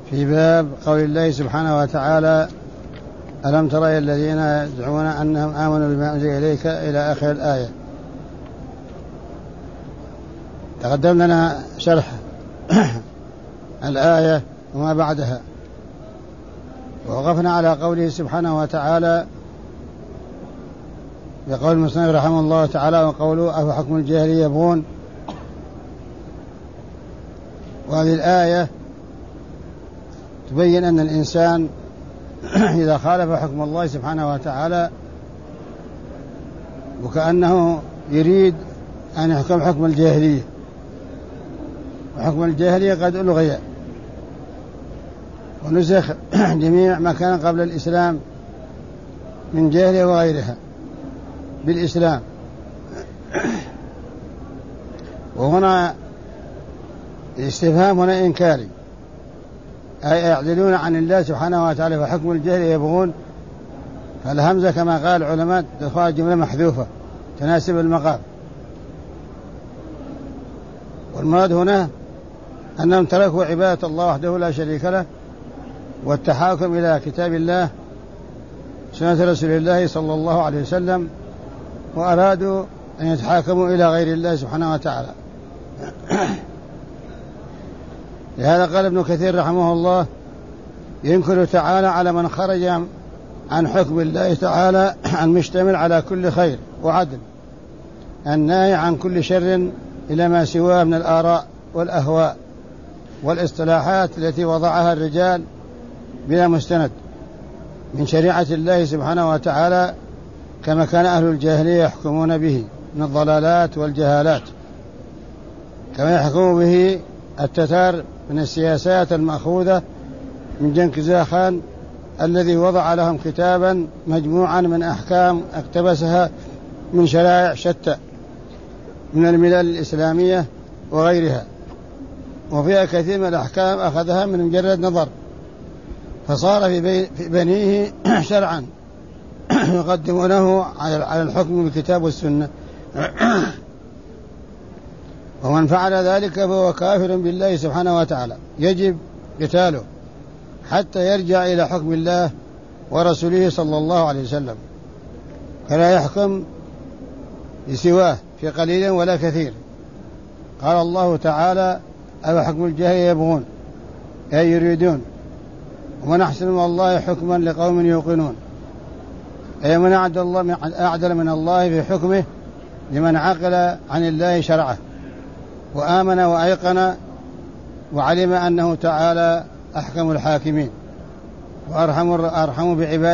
في باب قول الله سبحانه وتعالى: ألم تر إلى الذين يدعون أنهم آمنوا بما أنزل إليك إلى آخر الآية. تقدم لنا شرح الآية وما بعدها، ووقفنا على قوله سبحانه وتعالى بقول المصنف رحمه الله تعالى: وقوله أفحكم الجاهلية يبغون. وهذه الآية تبين أن الإنسان إذا خالف حكم الله سبحانه وتعالى وكأنه يريد أن يحكم حكم الجاهلية، وحكم الجاهلية قد ألغي ونسخ جميع ما كان قبل الإسلام من جاهلية وغيرها بالإسلام. وهنا الاستفهام هنا إنكاري، أي يعدلون عن الله سبحانه وتعالى فحكم الجاهلية يبغون. فالهمزة كما قال العلماء تدخل جملة محذوفة تناسب المقام، والمراد هنا أنهم تركوا عبادة الله وحده لا شريك له والتحاكم إلى كتاب الله سنة رسول الله صلى الله عليه وسلم، وأرادوا أن يتحاكموا إلى غير الله سبحانه وتعالى. لهذا قال ابن كثير رحمه الله: ينكر تعالى على من خرج عن حكم الله تعالى المشتمل على كل خير وعدل، الناهي عن كل شر إلى ما سواه من الآراء والأهواء والاصطلاحات التي وضعها الرجال بلا مستند من شريعة الله سبحانه وتعالى، كما كان أهل الجاهلية يحكمون به من الضلالات والجهالات، كما يحكم به التتار من السياسات المأخوذة من جنكيز خان الذي وضع لهم كتابا مجموعا من أحكام اقتبسها من شرائع شتى من الملل الإسلامية وغيرها، وفيها كثير من الأحكام أخذها من مجرد نظر، فصار في بنيه شرعا يقدمونه على الحكم بالكتاب والسنة. ومن فعل ذلك فهو كافر بالله سبحانه وتعالى، يجب قتاله حتى يرجع إلى حكم الله ورسوله صلى الله عليه وسلم، فلا يحكم بسواه في قليل ولا كثير. قال الله تعالى: أفحكم الجاهلية يبغون، أي يريدون، ومن أحسن من الله حكما لقوم يوقنون، أي من أعدل من الله في حكمه لمن عقل عن الله شرعه وآمن وأيقن وعلم أنه تعالى أحكم الحاكمين وأرحم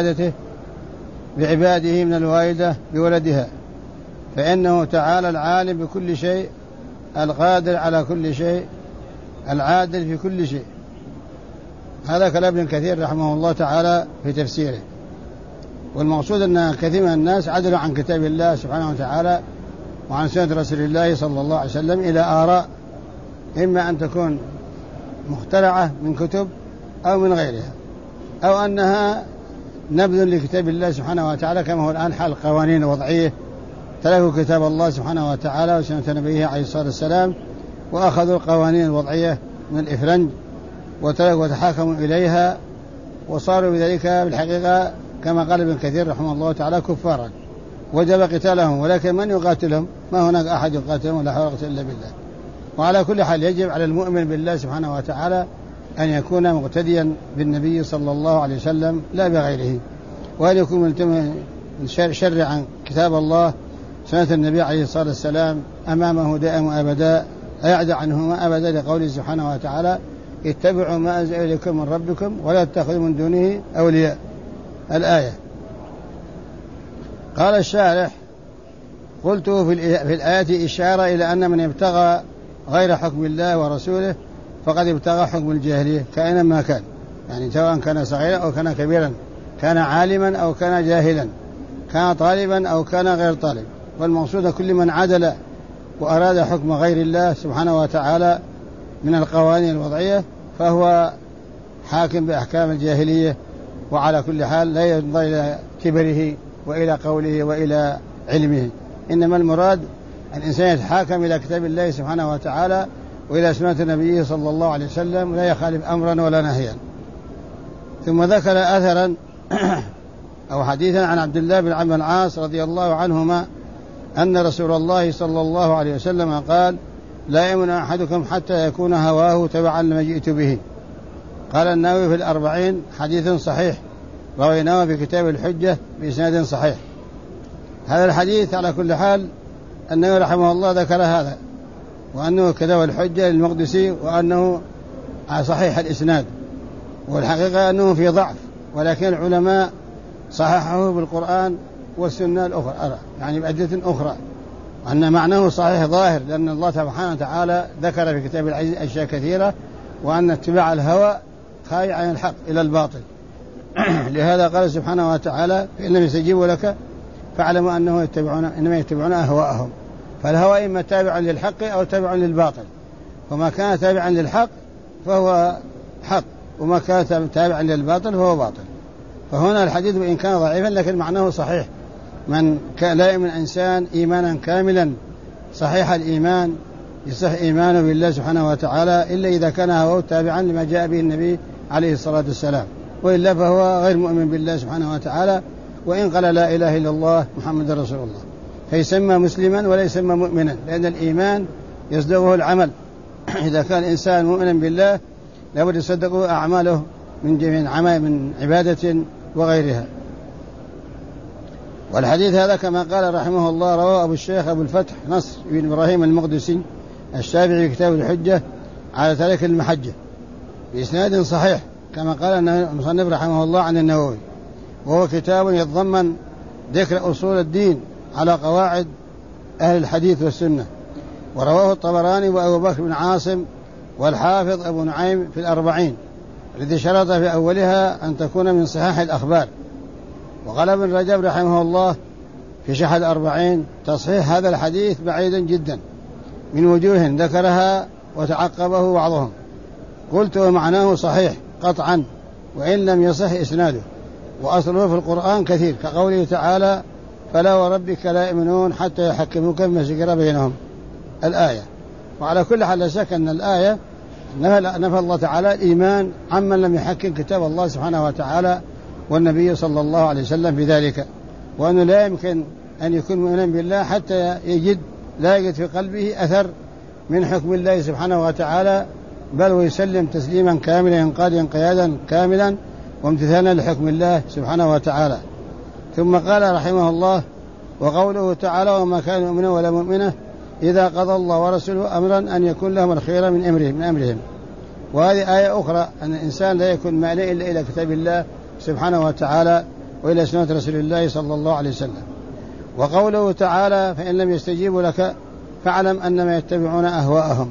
بعباده من الوالدة بولدها، فإنه تعالى العالم بكل شيء، القادر على كل شيء، العادل في كل شيء. هذا كلام ابن كثير رحمه الله تعالى في تفسيره. والمقصود أن كثير من الناس عدلوا عن كتاب الله سبحانه وتعالى وعن سنة رسول الله صلى الله عليه وسلم إلى آراء إما أن تكون مخترعة من كتب أو من غيرها، أو أنها نبذ لكتاب الله سبحانه وتعالى، كما هو الآن حال القوانين الوضعية، تركوا كتاب الله سبحانه وتعالى وسنة نبيه عليه الصلاة والسلام وأخذوا القوانين الوضعية من الإفرنج وتحاكموا إليها، وصاروا بذلك بالحقيقة كما قال ابن كثير رحمه الله تعالى كفارا، وجب قتالهم. ولكن من يقاتلهم؟ ما هناك أحد يقاتلهم، ولا حول إلا بالله. وعلى كل حال يجب على المؤمن بالله سبحانه وتعالى أن يكون مقتديا بالنبي صلى الله عليه وسلم لا بغيره، وأن يكون ملتزما شر عن كتاب الله سنة النبي عليه الصلاة والسلام أمامه دائما أبدا، لا يعدى عنهما أبدا، لقوله سبحانه وتعالى: اتبعوا ما أنزل إليكم من ربكم ولا تتخذوا من دونه أولياء. الآية. قال الشارح: قلت في الآية إشارة إلى أن من ابتغى غير حكم الله ورسوله فقد ابتغى حكم الجاهلية كائنا كان، يعني سواء كان صغيرا أو كان كبيرا، كان عالما أو كان جاهلا، كان طالبا أو كان غير طالب. والمقصود كل من عدل وأراد حكم غير الله سبحانه وتعالى من القوانين الوضعية فهو حاكم بأحكام الجاهلية. وعلى كل حال لا ينظر إلى كبره وإلى قوله وإلى علمه، إنما المراد الإنسان يتحاكم إلى كتاب الله سبحانه وتعالى وإلى سنة نبيه صلى الله عليه وسلم، لا يخالف أمرا ولا نهيا. ثم ذكر أثرا أو حديثا عن عبد الله بن عمرو بن العاص رضي الله عنهما أن رسول الله صلى الله عليه وسلم قال: لا يؤمن أحدكم حتى يكون هواه تبعا لما جئت به. قال النووي في الأربعين: حديث صحيح رويناه في كتاب الحجة بإسناد صحيح. هذا الحديث على كل حال النووي رحمه الله ذكر هذا، وأنه كتاب الحجة للمقدسي، وأنه صحيح الإسناد، والحقيقة أنه في ضعف، ولكن العلماء صححه بالقرآن والسنة الأخرى، يعني بأدلة أخرى، أن معناه صحيح ظاهر، لأن الله سبحانه وتعالى ذكر في كتاب العزيز أشياء كثيرة، وأن اتباع الهوى خارج عن الحق إلى الباطل. لهذا قال سبحانه وتعالى: فإن لم يستجيبوا لك فاعلموا إنما يتبعون أهواءهم. فالهوى إما تابع للحق أو تابع للباطل، وما كان تابعا للحق فهو حق، وما كان تابعا للباطل فهو باطل. فهنا الحديث وإن كان ضعيفا لكن معناه صحيح. من لا يؤمن إنسان إيمانا كاملا صحيح الإيمان يصح إيمانه بالله سبحانه وتعالى إلا إذا كان هواه تابعا لما جاء به النبي عليه الصلاة والسلام، وإلا فهو غير مؤمن بالله سبحانه وتعالى، وإن قال لا إله إلا الله محمد رسول الله، فيسمى مسلما ولا يسمى مؤمنا، لأن الإيمان يصدقه العمل. إذا كان الإنسان مؤمنا بالله لابد يصدقه أعماله من جميع عمل من عبادة وغيرها. والحديث هذا كما قال رحمه الله رواه أبو الشيخ أبو الفتح نصر بن إبراهيم المقدسي الشافعي في كتاب الحجة على تارك المحجة بإسناد صحيح، كما قال المصنف رحمه الله عن النووي، وهو كتاب يتضمن ذكر أصول الدين على قواعد أهل الحديث والسنة. ورواه الطبراني وأبو بكر بن عاصم والحافظ أبو نعيم في الأربعين، الذي شرط في أولها أن تكون من صحاح الأخبار. وقال ابن رجب رحمه الله في شرح الأربعين: تصحيح هذا الحديث بعيدا جدا من وجوه ذكرها وتعقبه بعضهم. قلت: ومعناه صحيح قطعا وإن لم يصح إسناده، وأصله في القرآن كثير، كقوله تعالى: فلا وربك لا يؤمنون حتى يحكموك فيما شجر بينهم، الآية. وعلى كل حال لا شك أن الآية نفى الله تعالى الإيمان عمن لم يحكم كتاب الله سبحانه وتعالى والنبي صلى الله عليه وسلم بذلك، وأنه لا يمكن أن يكون مؤمنا بالله حتى لا يجد في قلبه أثر من حكم الله سبحانه وتعالى، بل ويسلم تسليما كاملا ينقاد انقيادا كاملا وامتثالا لحكم الله سبحانه وتعالى. ثم قال رحمه الله: وقوله تعالى: وما كان مؤمنا ولا مؤمنة إذا قضى الله ورسوله أمرا أن يكون لهم الخير من أمرهم. وهذه آية أخرى أن الإنسان لا يكون مائلا إلا إلى كتاب الله سبحانه وتعالى وإلى سنة رسول الله صلى الله عليه وسلم. وقوله تعالى: فإن لم يستجيبوا لك فاعلم أنما يتبعون أهواءهم،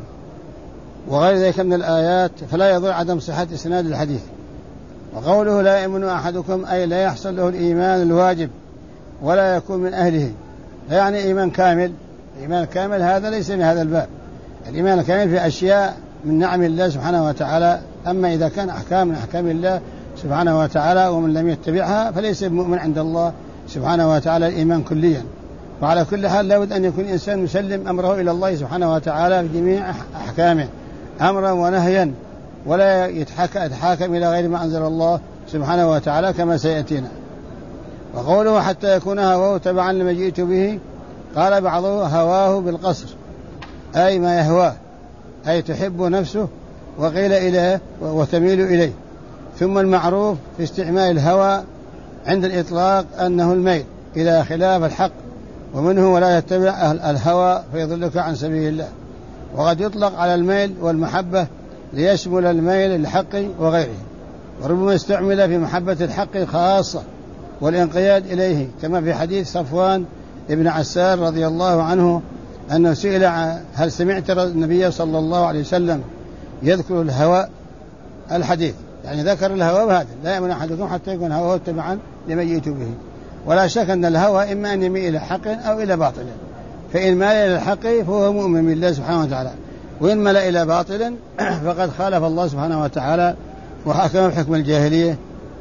وغير ذلك من الآيات، فلا يضر عدم صحة إسناد الحديث. وقوله: لا يؤمن أحدكم أي لا يحصل له الإيمان الواجب ولا يكون من أهله، يعني إيمان كامل. الإيمان الكامل هذا ليس من هذا الباب، الإيمان الكامل في أشياء من نعم الله سبحانه وتعالى، أما إذا كان أحكام من أحكام الله سبحانه وتعالى ومن لم يتبعها فليس مؤمن عند الله سبحانه وتعالى الإيمان كليا. وعلى كل حال لابد أن يكون الإنسان مسلم أمره إلى الله سبحانه وتعالى في جميع أحكامه أمرا ونهيا، ولا يتحاكم إلى غير ما أنزل الله سبحانه وتعالى كما سيأتينا. وقوله: حتى يكون هواه تبعا لما جئت به، قال بعضه: هواه بالقصر، أي ما يهواه، أي تحب نفسه وقيل إليه وتميل إليه. ثم المعروف في استعمال الهوى عند الإطلاق أنه الميل إلى خلاف الحق، ومنه ولا يتبع الهوى فيضلك عن سبيل الله. وقد يطلق على الميل والمحبة ليشمل الميل للحق وغيره، وربما استعمل في محبة الحق خاصة والانقياد إليه، كما في حديث صفوان ابن عسار رضي الله عنه أنه سئل: هل سمعت النبي صلى الله عليه وسلم يذكر الهوى؟ الحديث يعني ذكر الهوى بهذا: لا يؤمن أحدكم حتى يكون هواه تبعا لما جئت به. ولا شك أن الهوى إما أن يميل إلى حق أو إلى باطل، فإن مال إلى الحق فهو مؤمن بالله سبحانه وتعالى، وإن مال إلى باطل فقد خالف الله سبحانه وتعالى وحكم بحكم الجاهلية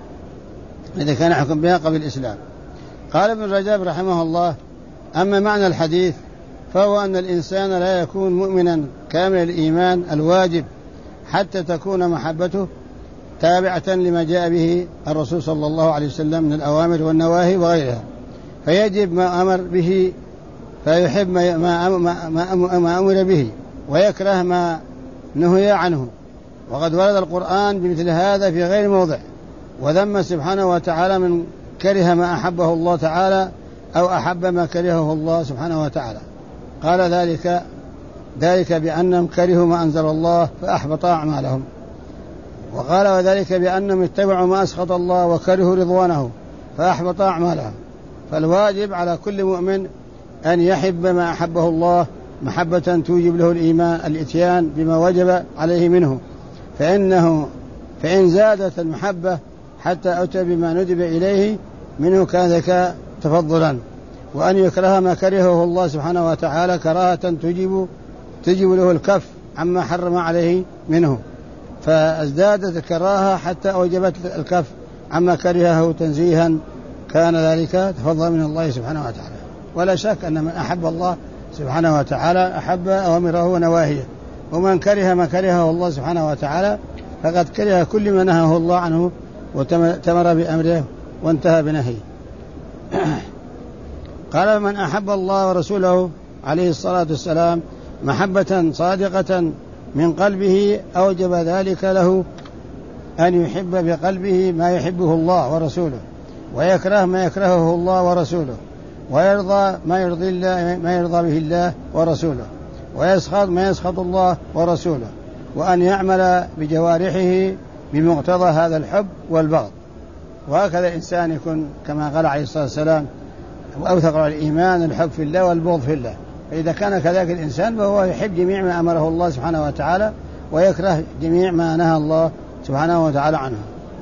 إذا كان حكم بها قبل الإسلام. قال ابن رجب رحمه الله: أما معنى الحديث فهو أن الإنسان لا يكون مؤمنا كامل الإيمان الواجب حتى تكون محبته تابعة لما جاء به الرسول صلى الله عليه وسلم من الأوامر والنواهي وغيرها، فيجب ما أمر به، فيحب ما أمر به، ويكره ما نهي عنه. وقد ورد القرآن بمثل هذا في غير موضع، وذم سبحانه وتعالى من كره ما أحبه الله تعالى أو أحب ما كرهه الله سبحانه وتعالى. قال ذلك بأنهم كرهوا ما أنزل الله فأحبط أعمالهم. وقال وذلك بأنهم اتبعوا ما أسخط الله وكرهوا رضوانه فأحبط أعمالهم. فالواجب على كل مؤمن أن يحب ما أحبه الله محبة توجب له الإتيان بما وجب عليه منه، فإن زادت المحبة حتى أتى بما ندب إليه منه كان ذلك تفضلا. وأن يكره ما كرهه الله سبحانه وتعالى كراهة تجب له الكف عما حرم عليه منه، فازدادت الكراهة حتى أوجبت الكف عما كرهه تنزيها، كان ذلك تفضل من الله سبحانه وتعالى. ولا شك أن من أحب الله سبحانه وتعالى أحب أوامره ونواهيه، ومن كره ما كرهه الله سبحانه وتعالى فقد كره كل ما نهاه الله عنه وتمر بأمره وانتهى بنهيه. قال من أحب الله ورسوله عليه الصلاة والسلام محبة صادقة من قلبه أوجب ذلك له أن يحب بقلبه ما يحبه الله ورسوله، ويكره ما يكرهه الله ورسوله، ويرضى ما يرضى به الله ورسوله، ويسخط ما يسخط الله ورسوله، وأن يعمل بجوارحه بمقتضى هذا الحب والبغض. وهكذا الإنسان يكون كما قال عليه الصلاة والسلام وأوثق على الإيمان الحب في الله والبغض في الله. فإذا كان كذلك الإنسان فهو يحب جميع ما أمره الله سبحانه وتعالى ويكره جميع ما نهى الله سبحانه وتعالى عنه.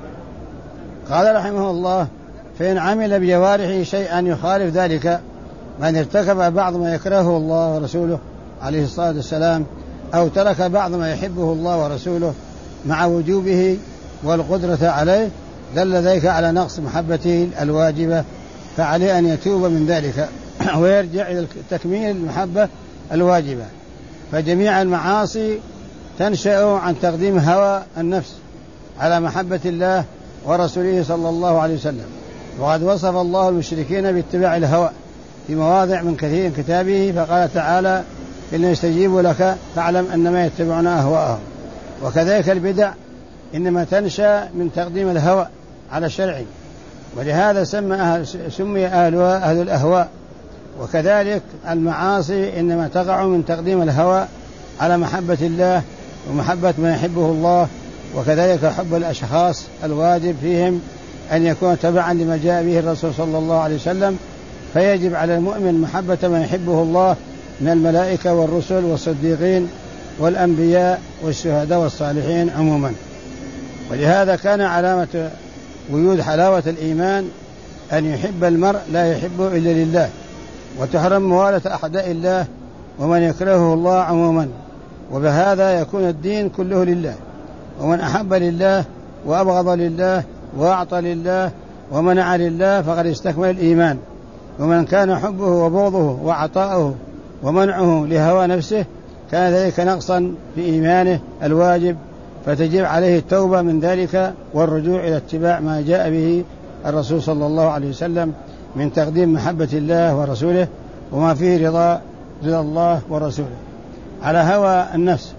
قال رحمه الله فإن عمل بجوارحه شيئا يخالف ذلك، من ارتكب بعض ما يكرهه الله ورسوله عليه الصلاة والسلام أو ترك بعض ما يحبه الله ورسوله مع وجوبه والقدرة عليه، دل ذلك على نقص محبته الواجبة، فعليه أن يتوب من ذلك ويرجع إلى تكميل المحبة الواجبة. فجميع المعاصي تنشأ عن تقديم هوى النفس على محبة الله ورسوله صلى الله عليه وسلم. وقد وصف الله المشركين باتباع الهوى في مواضع من كثير من كتابه، فقال تعالى إن يستجيبوا لك فاعلم أنما يتبعون أهواءهم. وكذلك البدع إنما تنشأ من تقديم الهوى على الشرع، ولهذا سمي أهلها أهل الأهواء. وكذلك المعاصي إنما تقع من تقديم الهوى على محبة الله ومحبة ما يحبه الله. وكذلك حب الأشخاص الواجب فيهم أن يكون تبعا لما جاء به الرسول صلى الله عليه وسلم، فيجب على المؤمن محبة ما يحبه الله من الملائكة والرسل والصديقين والأنبياء والشهداء والصالحين عموما. ولهذا كان علامة وجود حلاوة الإيمان أن يحب المرء لا يحبه إلا لله، وتحرم موالة أعداء الله ومن يكرهه الله عموما، وبهذا يكون الدين كله لله. ومن أحب لله وأبغض لله وأعطى لله ومنع لله فقد استكمل الإيمان. ومن كان حبه وبغضه وعطاؤه ومنعه لهوى نفسه كان ذلك نقصا في إيمانه الواجب، فتجب عليه التوبة من ذلك والرجوع إلى اتباع ما جاء به الرسول صلى الله عليه وسلم من تقديم محبة الله ورسوله وما فيه رضا الله ورسوله على هوى النفس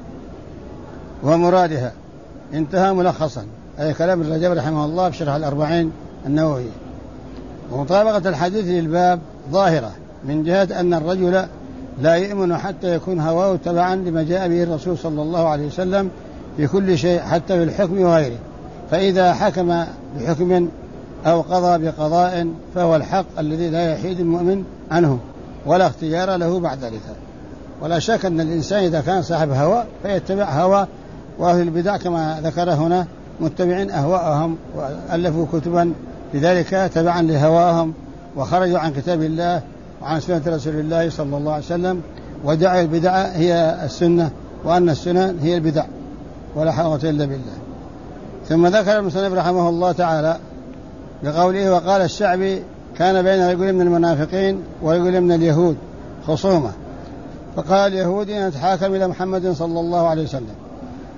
ومرادها. انتهى ملخصا هذا كلام الرجب رحمه الله بشرح الأربعين النووية. ومطابقة الحديث للباب ظاهرة من جهة أن الرجل لا يؤمن حتى يكون هواه تبعا لما جاء به الرسول صلى الله عليه وسلم في كل شيء حتى في الحكم وغيره. فإذا حكم بحكم أو قضى بقضاء فهو الحق الذي لا يحيد المؤمن عنه ولا اختيار له بعد ذلك. ولا شك أن الإنسان إذا كان صاحب هوى فيتبع هوى، وأهل البدع كما ذكر هنا متبعين أهواءهم وألفوا كتبا لذلك تبعا لهواهم، وخرجوا عن كتاب الله وعن سنة رسول الله صلى الله عليه وسلم، ودعوا البدع هي السنة وأن السنة هي البدع، ولا حول إلا بالله. ثم ذكر المصنف رحمه الله تعالى بقوله وقال الشعبي كان بين رجل من المنافقين ورجل من اليهود خصومة، فقال اليهودي نتحاكم إلى محمد صلى الله عليه وسلم،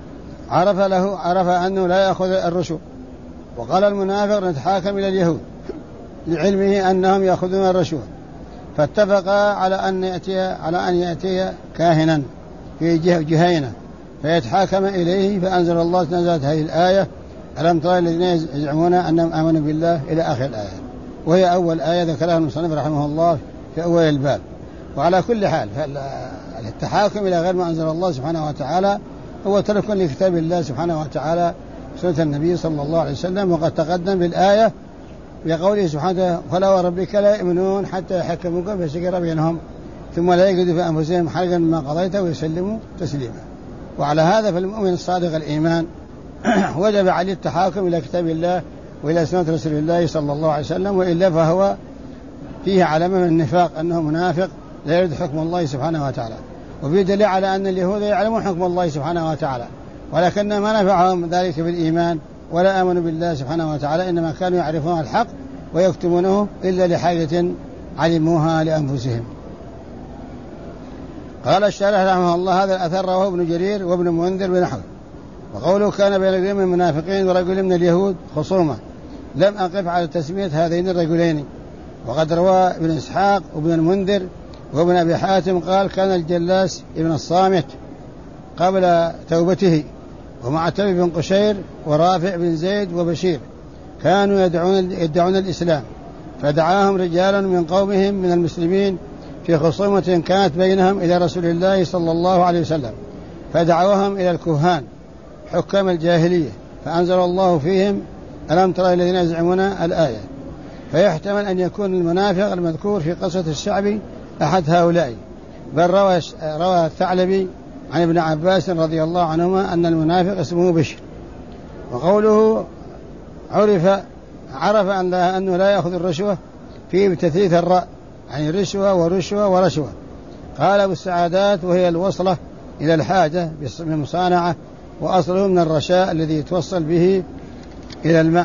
عرف أنه لا يأخذ الرشوة. وقال المنافق نتحاكم إلى اليهود لعلمه أنهم يأخذون الرشوة، فاتفقا على أن يأتي كاهنا في جهينة فيتحاكم إليه. فأنزل الله نزلت هذه الآية ألم تر الذين يزعمون أنهم آمنوا بالله إلى آخر الآية، وهي أول آية ذكرها المصنف رحمه الله في أول الباب. وعلى كل حال فالتحاكم إلى غير ما أنزل الله سبحانه وتعالى هو ترك لكتاب الله سبحانه وتعالى سنة النبي صلى الله عليه وسلم. وقد تقدم بالآية بقوله سبحانه فلا وربك لا يؤمنون حتى يحكموك فيما شجر بينهم ثم لا يجدوا في أنفسهم حرجا مما قضيت ويسلموا تسليما. وعلى هذا فالمؤمن الصادق الإيمان وجب عليه التحاكم إلى كتاب الله وإلى سنة رسول الله صلى الله عليه وسلم، وإلا فهو فيه علامة من النفاق أنه منافق لا يريد حكم الله سبحانه وتعالى. وفي دليل على أن اليهود يعلمون حكم الله سبحانه وتعالى، ولكن ما نفعهم ذلك بالإيمان ولا آمنوا بالله سبحانه وتعالى، إنما كانوا يعرفون الحق ويكتمونه إلا لحاجة علموها لأنفسهم. قال الشارح رحمه الله هذا الأثر رواه ابن جرير وابن منذر بنحوه. وقوله كان بين رجل من المنافقين ورجل من اليهود خصومة، لم أقف على تسمية هذين الرجلين. وقد روى ابن إسحاق وابن المنذر وابن أبي حاتم قال كان الجلاس ابن الصامت قبل توبته ومعتب بن قشير ورافع بن زيد وبشير كانوا يدعون الإسلام، فدعاهم رجال من قومهم من المسلمين في خصومة كانت بينهم إلى رسول الله صلى الله عليه وسلم، فدعوهم إلى الكهان حكام الجاهلية، فأنزل الله فيهم ألم تر الذين يزعمون الآية. فيحتمل أن يكون المنافق المذكور في قصة الشعبي أحد هؤلاء. بل روى الثعلبي عن ابن عباس رضي الله عنهما أن المنافق اسمه بشر. وقوله عرف أنه لا يأخذ الرشوة فيه بتثليث الراء، يعني رشوة ورشوة ورشوة. قال أبو السعادات وهي الوصلة إلى الحاجة بمصانعة، وأصله من الرشاء الذي يتوصل به إلى الماء.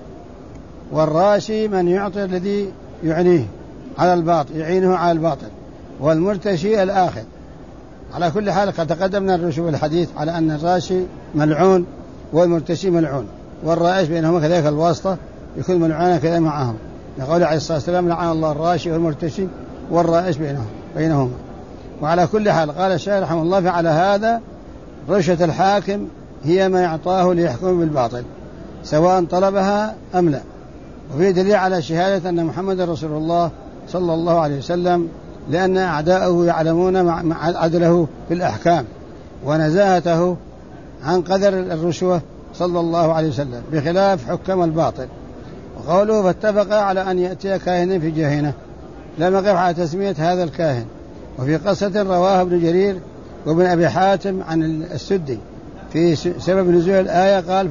والراشي من يعطي الذي يعنيه على الباطل يعينه على الباطل، والمرتشي الآخذ. على كل حال قد تقدمنا الرشوة الحديث على أن الراشي ملعون والمرتشي ملعون، والرائش بينهما كذلك الواسطة يكون ملعونا كذا معهم، يقول عليه الصلاة والسلام لعن الله الراشي والمرتشي والرائش بينهما. وعلى كل حال قال الشيخ رحمه الله فعلى هذا رشوة الحاكم هي ما يعطاه ليحكم بالباطل سواء طلبها أم لا. وفي دليل على شهادة أن محمد رسول الله صلى الله عليه وسلم، لأن أعداءه يعلمون عدله في الأحكام ونزاهته عن قدر الرشوة صلى الله عليه وسلم بخلاف حكام الباطل. وقوله فاتفق على أن يأتي كاهن في جهينة، لم يقف على تسمية هذا الكاهن. وفي قصة رواها ابن جرير وابن أبي حاتم عن السدي في سبب نزول الآية قال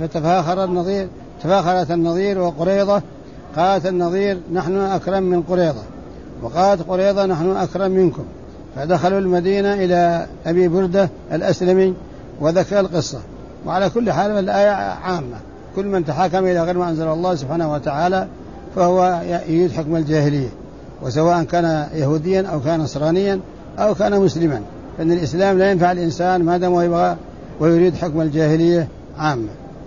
تفاخرت النضير وقريضة، قالت النضير نحن أكرم من قريضة، وقالت قريضة نحن أكرم منكم، فدخلوا المدينة إلى أبي بردة الأسلمي وذكر القصة. وعلى كل حال الآية عامة، كل من تحاكم إلى غير ما أنزل الله سبحانه وتعالى فهو يريد حكم الجاهلية، وسواء كان يهوديا أو كان نصرانيا أو كان مسلما، فإن الإسلام لا ينفع الإنسان ما دام يبغى ويريد حكم الجاهلية عامة.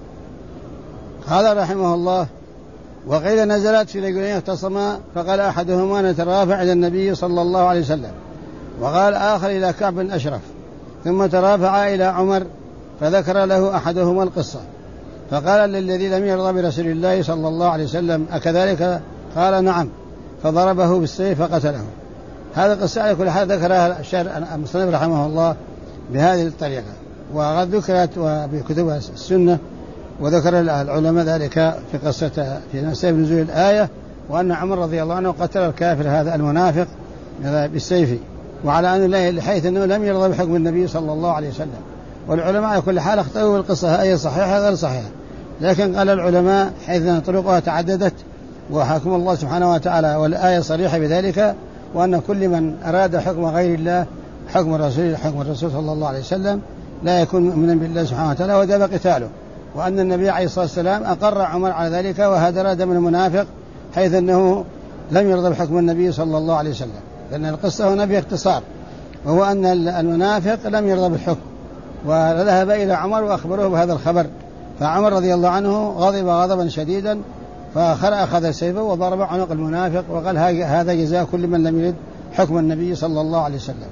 قال رحمه الله وقيل نزلت في رجلين اختصما، فقال أحدهما نترافع إلى النبي صلى الله عليه وسلم، وقال آخر إلى كعب أشرف، ثم ترافع إلى عمر فذكر له أحدهما القصة، فقال للذي لم يرضى برسول الله صلى الله عليه وسلم أكذلك؟ قال نعم، فضربه بالسيف فقتله. هذا القصة على كل حال ذكرها المصنف رحمه الله بهذه الطريقة، وقد ذكرت بكتب السنة، وذكر العلماء ذلك في قصة في سبب نزول الآية، وأن عمر رضي الله عنه قتل الكافر هذا المنافق بالسيف، وعلى أنه حيث أنه لم يرضى بحكم النبي صلى الله عليه وسلم. والعلماء على كل حال اختاروا بالقصة هي صحيحة غير صحيحة، لكن قال العلماء حيث أن طرقها تعددت وحكم الله سبحانه وتعالى والآية صريحة بذلك، وأن كل من أراد حكم غير الله حكم الرسول صلى الله عليه وسلم لا يكون مؤمنا بالله سبحانه وتعالى وجب قتاله. وأن النبي عليه الصلاة والسلام أقر عمر على ذلك وهدر دم المنافق حيث أنه لم يرضى بحكم النبي صلى الله عليه وسلم، لأن القصة هنا باختصار، وهو أن المنافق لم يرضى بالحكم وذهب إلى عمر وأخبروه بهذا الخبر، فعمر رضي الله عنه غضب غضبا شديدا، فأخذ سيفه وضرب عنق المنافق وقال هذا جزاء كل من لم يرد حكم النبي صلى الله عليه وسلم.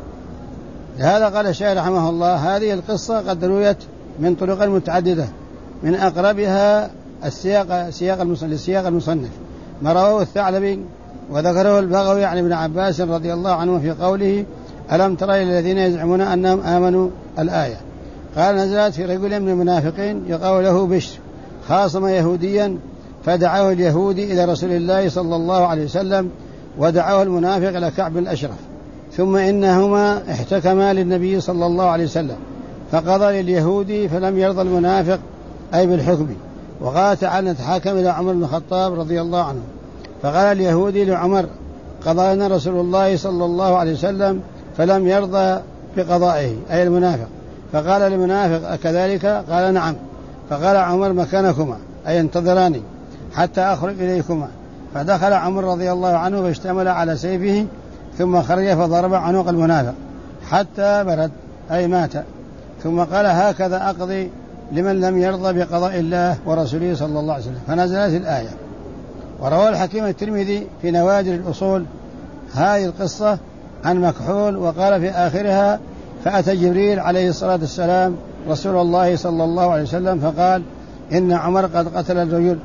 لهذا قال الشاعر رحمه الله: هذه القصة قد رويت من طرق متعددة، من أقربها سياق المصنف ما رواه الثعلبي وذكره البغوي عن ابن عباس رضي الله عنه في قوله: ألم تر إلى الذين يزعمون أنهم آمنوا الآية. قال: نزلت في رجل من المنافقين يقال له بشر، خاصم يهوديا فدعاه اليهودي إلى رسول الله صلى الله عليه وسلم، ودعاه المنافق إلى كعب بن الأشرف، ثم إنهما احتكما للنبي صلى الله عليه وسلم، فقضى لليهودي فلم يرضى المنافق أي بالحكم، وقال: تعال نتحاكم إلى عمر بن الخطاب رضي الله عنه. فقال اليهودي لعمر: قضى لنا رسول الله صلى الله عليه وسلم فلم يرضى بقضائه أي المنافق. فقال المنافق: أكذلك؟ قال: نعم. فقال عمر: مكانكما أي انتظراني حتى أخرج إليكما. فدخل عمر رضي الله عنه فاشتمل على سيفه، ثم خرج فضرب عنق المنافق حتى برد أي مات، ثم قال: هكذا أقضي لمن لم يرضى بقضاء الله ورسوله صلى الله عليه وسلم. فنزلت الآية. وروى الحكيم الترمذي في نوادر الأصول هذه القصة عن مكحول، وقال في آخرها: فأتى جبريل عليه الصلاة والسلام رسول الله صلى الله عليه وسلم فقال: إن عمر قد قتل الرجل،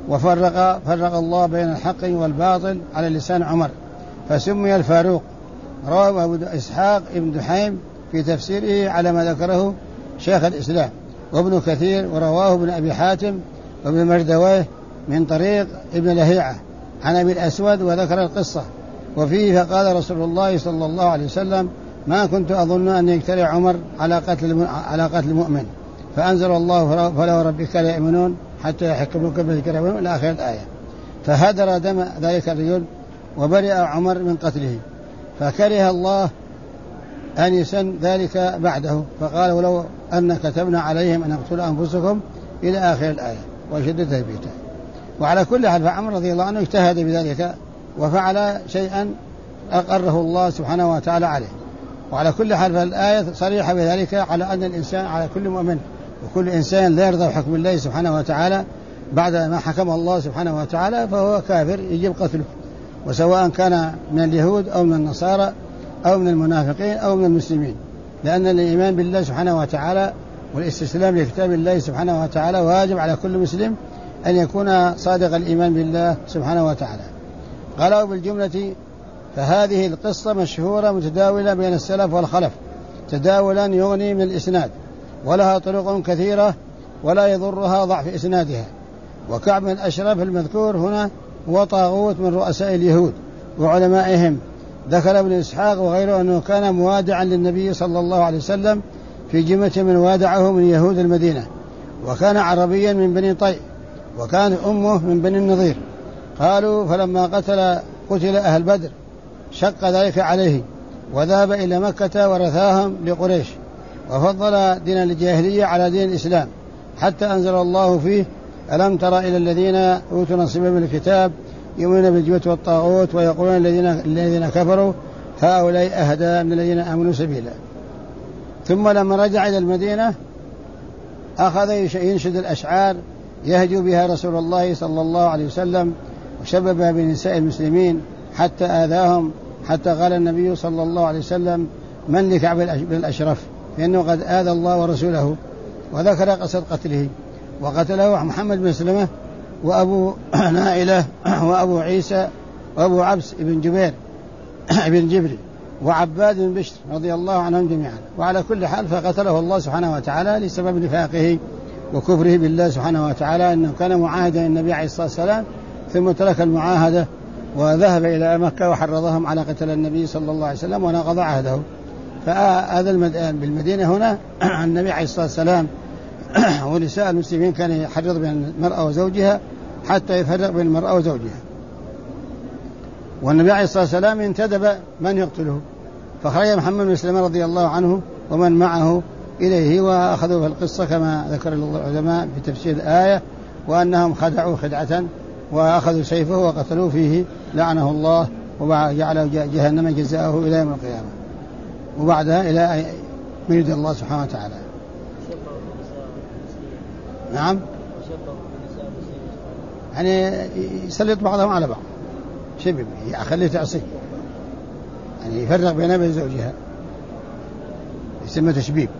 فرق الله بين الحق والباطل على لسان عمر، فسمي الفاروق. رواه أبو إسحاق ابن دحيم في تفسيره على ما ذكره شيخ الإسلام وابن كثير، ورواه ابن أبي حاتم وابن مردويه من طريق ابن لهيعة عن أبي الأسود وذكر القصة. وفيه: فقال رسول الله صلى الله عليه وسلم: ما كنت أظن أن يجترئ عمر على قتل المؤمن، فأنزل الله: فلا وربك لا يؤمنون حتى يحكموك بما شجر بينهم إلى آخر الآية. فهدر دم ذلك الرجل وبرئ عمر من قتله، فكره الله أن يسن ذلك بعده، فقال: ولو أن كتبنا عليهم أن اقتلوا أنفسكم إلى آخر الآية وشد تثبيته. وعلى كل حال فعمر رضي الله عنه اجتهد بذلك وفعل شيئا أقره الله سبحانه وتعالى عليه. وعلى كل حال فالآية صريحة بذلك على أن الإنسان، على كل مؤمن وكل إنسان لا يرضى بحكم الله سبحانه وتعالى بعد ما حكم الله سبحانه وتعالى فهو كافر يجب قتله، وسواء كان من اليهود أو من النصارى أو من المنافقين أو من المسلمين، لأن الإيمان بالله سبحانه وتعالى والاستسلام لكتاب الله سبحانه وتعالى واجب على كل مسلم أن يكون صادق الإيمان بالله سبحانه وتعالى. قالوا بالجملة فهذه القصة مشهورة متداولة بين السلف والخلف تداولا يغني من الإسناد، ولها طرق كثيرة ولا يضرها ضعف إسنادها. وكعب بن الأشرف المذكور هنا هو طاغوت من رؤساء اليهود وعلمائهم. ذكر ابن إسحاق وغيره أنه كان موادعا للنبي صلى الله عليه وسلم في جملة من وادعه من يهود المدينة، وكان عربيا من بني طي، وكانت أمه من بني النضير. قالوا: فلما قتل أهل بدر شق ذلك عليه، وذهب إلى مكة ورثاهم لقريش، وفضل دين الجاهلية على دين الإسلام، حتى أنزل الله فيه: ألم تر إلى الذين أوتوا نصيبا من الكتاب يؤمنون بالجبت والطاغوت ويقولون الذين كفروا هؤلاء أهدى من الذين آمنوا سبيلا. ثم لما رجع إلى المدينة أخذ ينشد الأشعار يهجو بها رسول الله صلى الله عليه وسلم، وشبب بنساء المسلمين حتى آذاهم، حتى قال النبي صلى الله عليه وسلم: من لكعب بن الأشرف، فإنه قد آذى الله ورسوله. وذكر قصة قتله، وقتله محمد بن سلمة وأبو نائلة وأبو عيسى وأبو عبس بن جبير بن جبري وعباد بن بشر رضي الله عنهم جميعا. وعلى كل حال فقتله الله سبحانه وتعالى لسبب نفاقه وكفره بالله سبحانه وتعالى، أنه كان معاهدا النبي عليه الصلاة والسلام ثم ترك المعاهدة وذهب إلى مكة وحرضهم على قتل النبي صلى الله عليه وسلم ونقض عهده. فهذا بالمدينة هنا النبي عليه الصلاة والسلام ونساء المسلمين كان يحرض بين المرأة وزوجها حتى يفرق بين المرأة وزوجها. والنبي عليه الصلاة والسلام انتدب من يقتله، فخرج محمد بن سلمة رضي الله عنه ومن معه إليه، وأخذوا في القصة كما ذكر العلماء في تفسير الآية، وأنهم خدعوا خدعة وأخذوا سيفه وقتلوا فيه لعنه الله، وجعلوا جهنم جزاءه إلى يوم القيامة. وبعدها يريد الله سبحانه وتعالى. نعم، يعني يسلط بعضهم على بعض شبه يخليه تعصي، يعني يفرق بين ابن زوجها، يسمى تشبيب.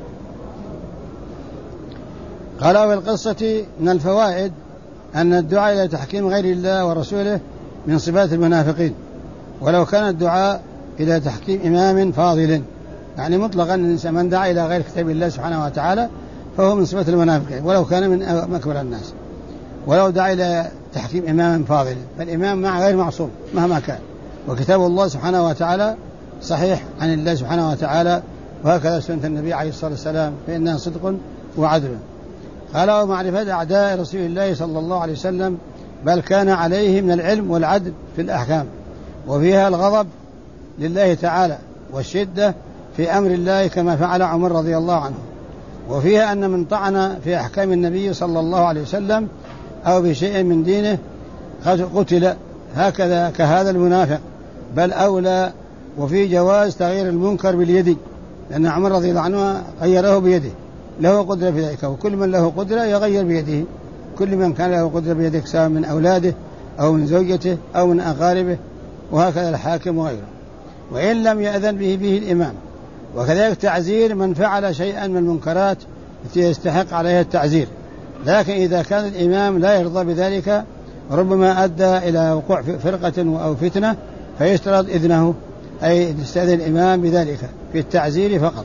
قالوا في القصة من الفوائد أن الدعاء إلى تحكيم غير الله ورسوله من صفات المنافقين، ولو كان الدعاء إلى تحكيم إمام فاضل، يعني مطلقا من دعا إلى غير كتاب الله سبحانه وتعالى فهو من صفات المنافقين ولو كان من أكبر الناس. ولو دعا إلى تحكيم إمام فاضل، فالإمام مع غير معصوم مهما كان، وكتاب الله سبحانه وتعالى صحيح عن الله سبحانه وتعالى، وهكذا سنة النبي عليه الصلاة والسلام فإنها صدق وعدل. قال ومعرفة أعداء رسول الله صلى الله عليه وسلم بل كان عليه من العلم والعدل في الأحكام، وفيها الغضب لله تعالى والشدة في أمر الله كما فعل عمر رضي الله عنه، وفيها أن من طعن في أحكام النبي صلى الله عليه وسلم أو بشيء من دينه قتل، هكذا كهذا المنافق، بل أولى. وفي جواز تغيير المنكر باليد، لأن عمر رضي الله عنه غيره بيده، له قدرة في ذلك، وكل من له قدرة يغير بيده، كل من كان له قدرة بيده سواء من أولاده أو من زوجته أو من أقاربه، وهكذا الحاكم وغيره، وإن لم يأذن به الإمام. وكذلك تعزير من فعل شيئا من المنكرات التي يستحق عليها التعزير، لكن إذا كان الإمام لا يرضى بذلك ربما أدى إلى وقوع فرقة أو فتنة فيشترط إذنه، أي يستأذن الإمام بذلك في التعزير فقط.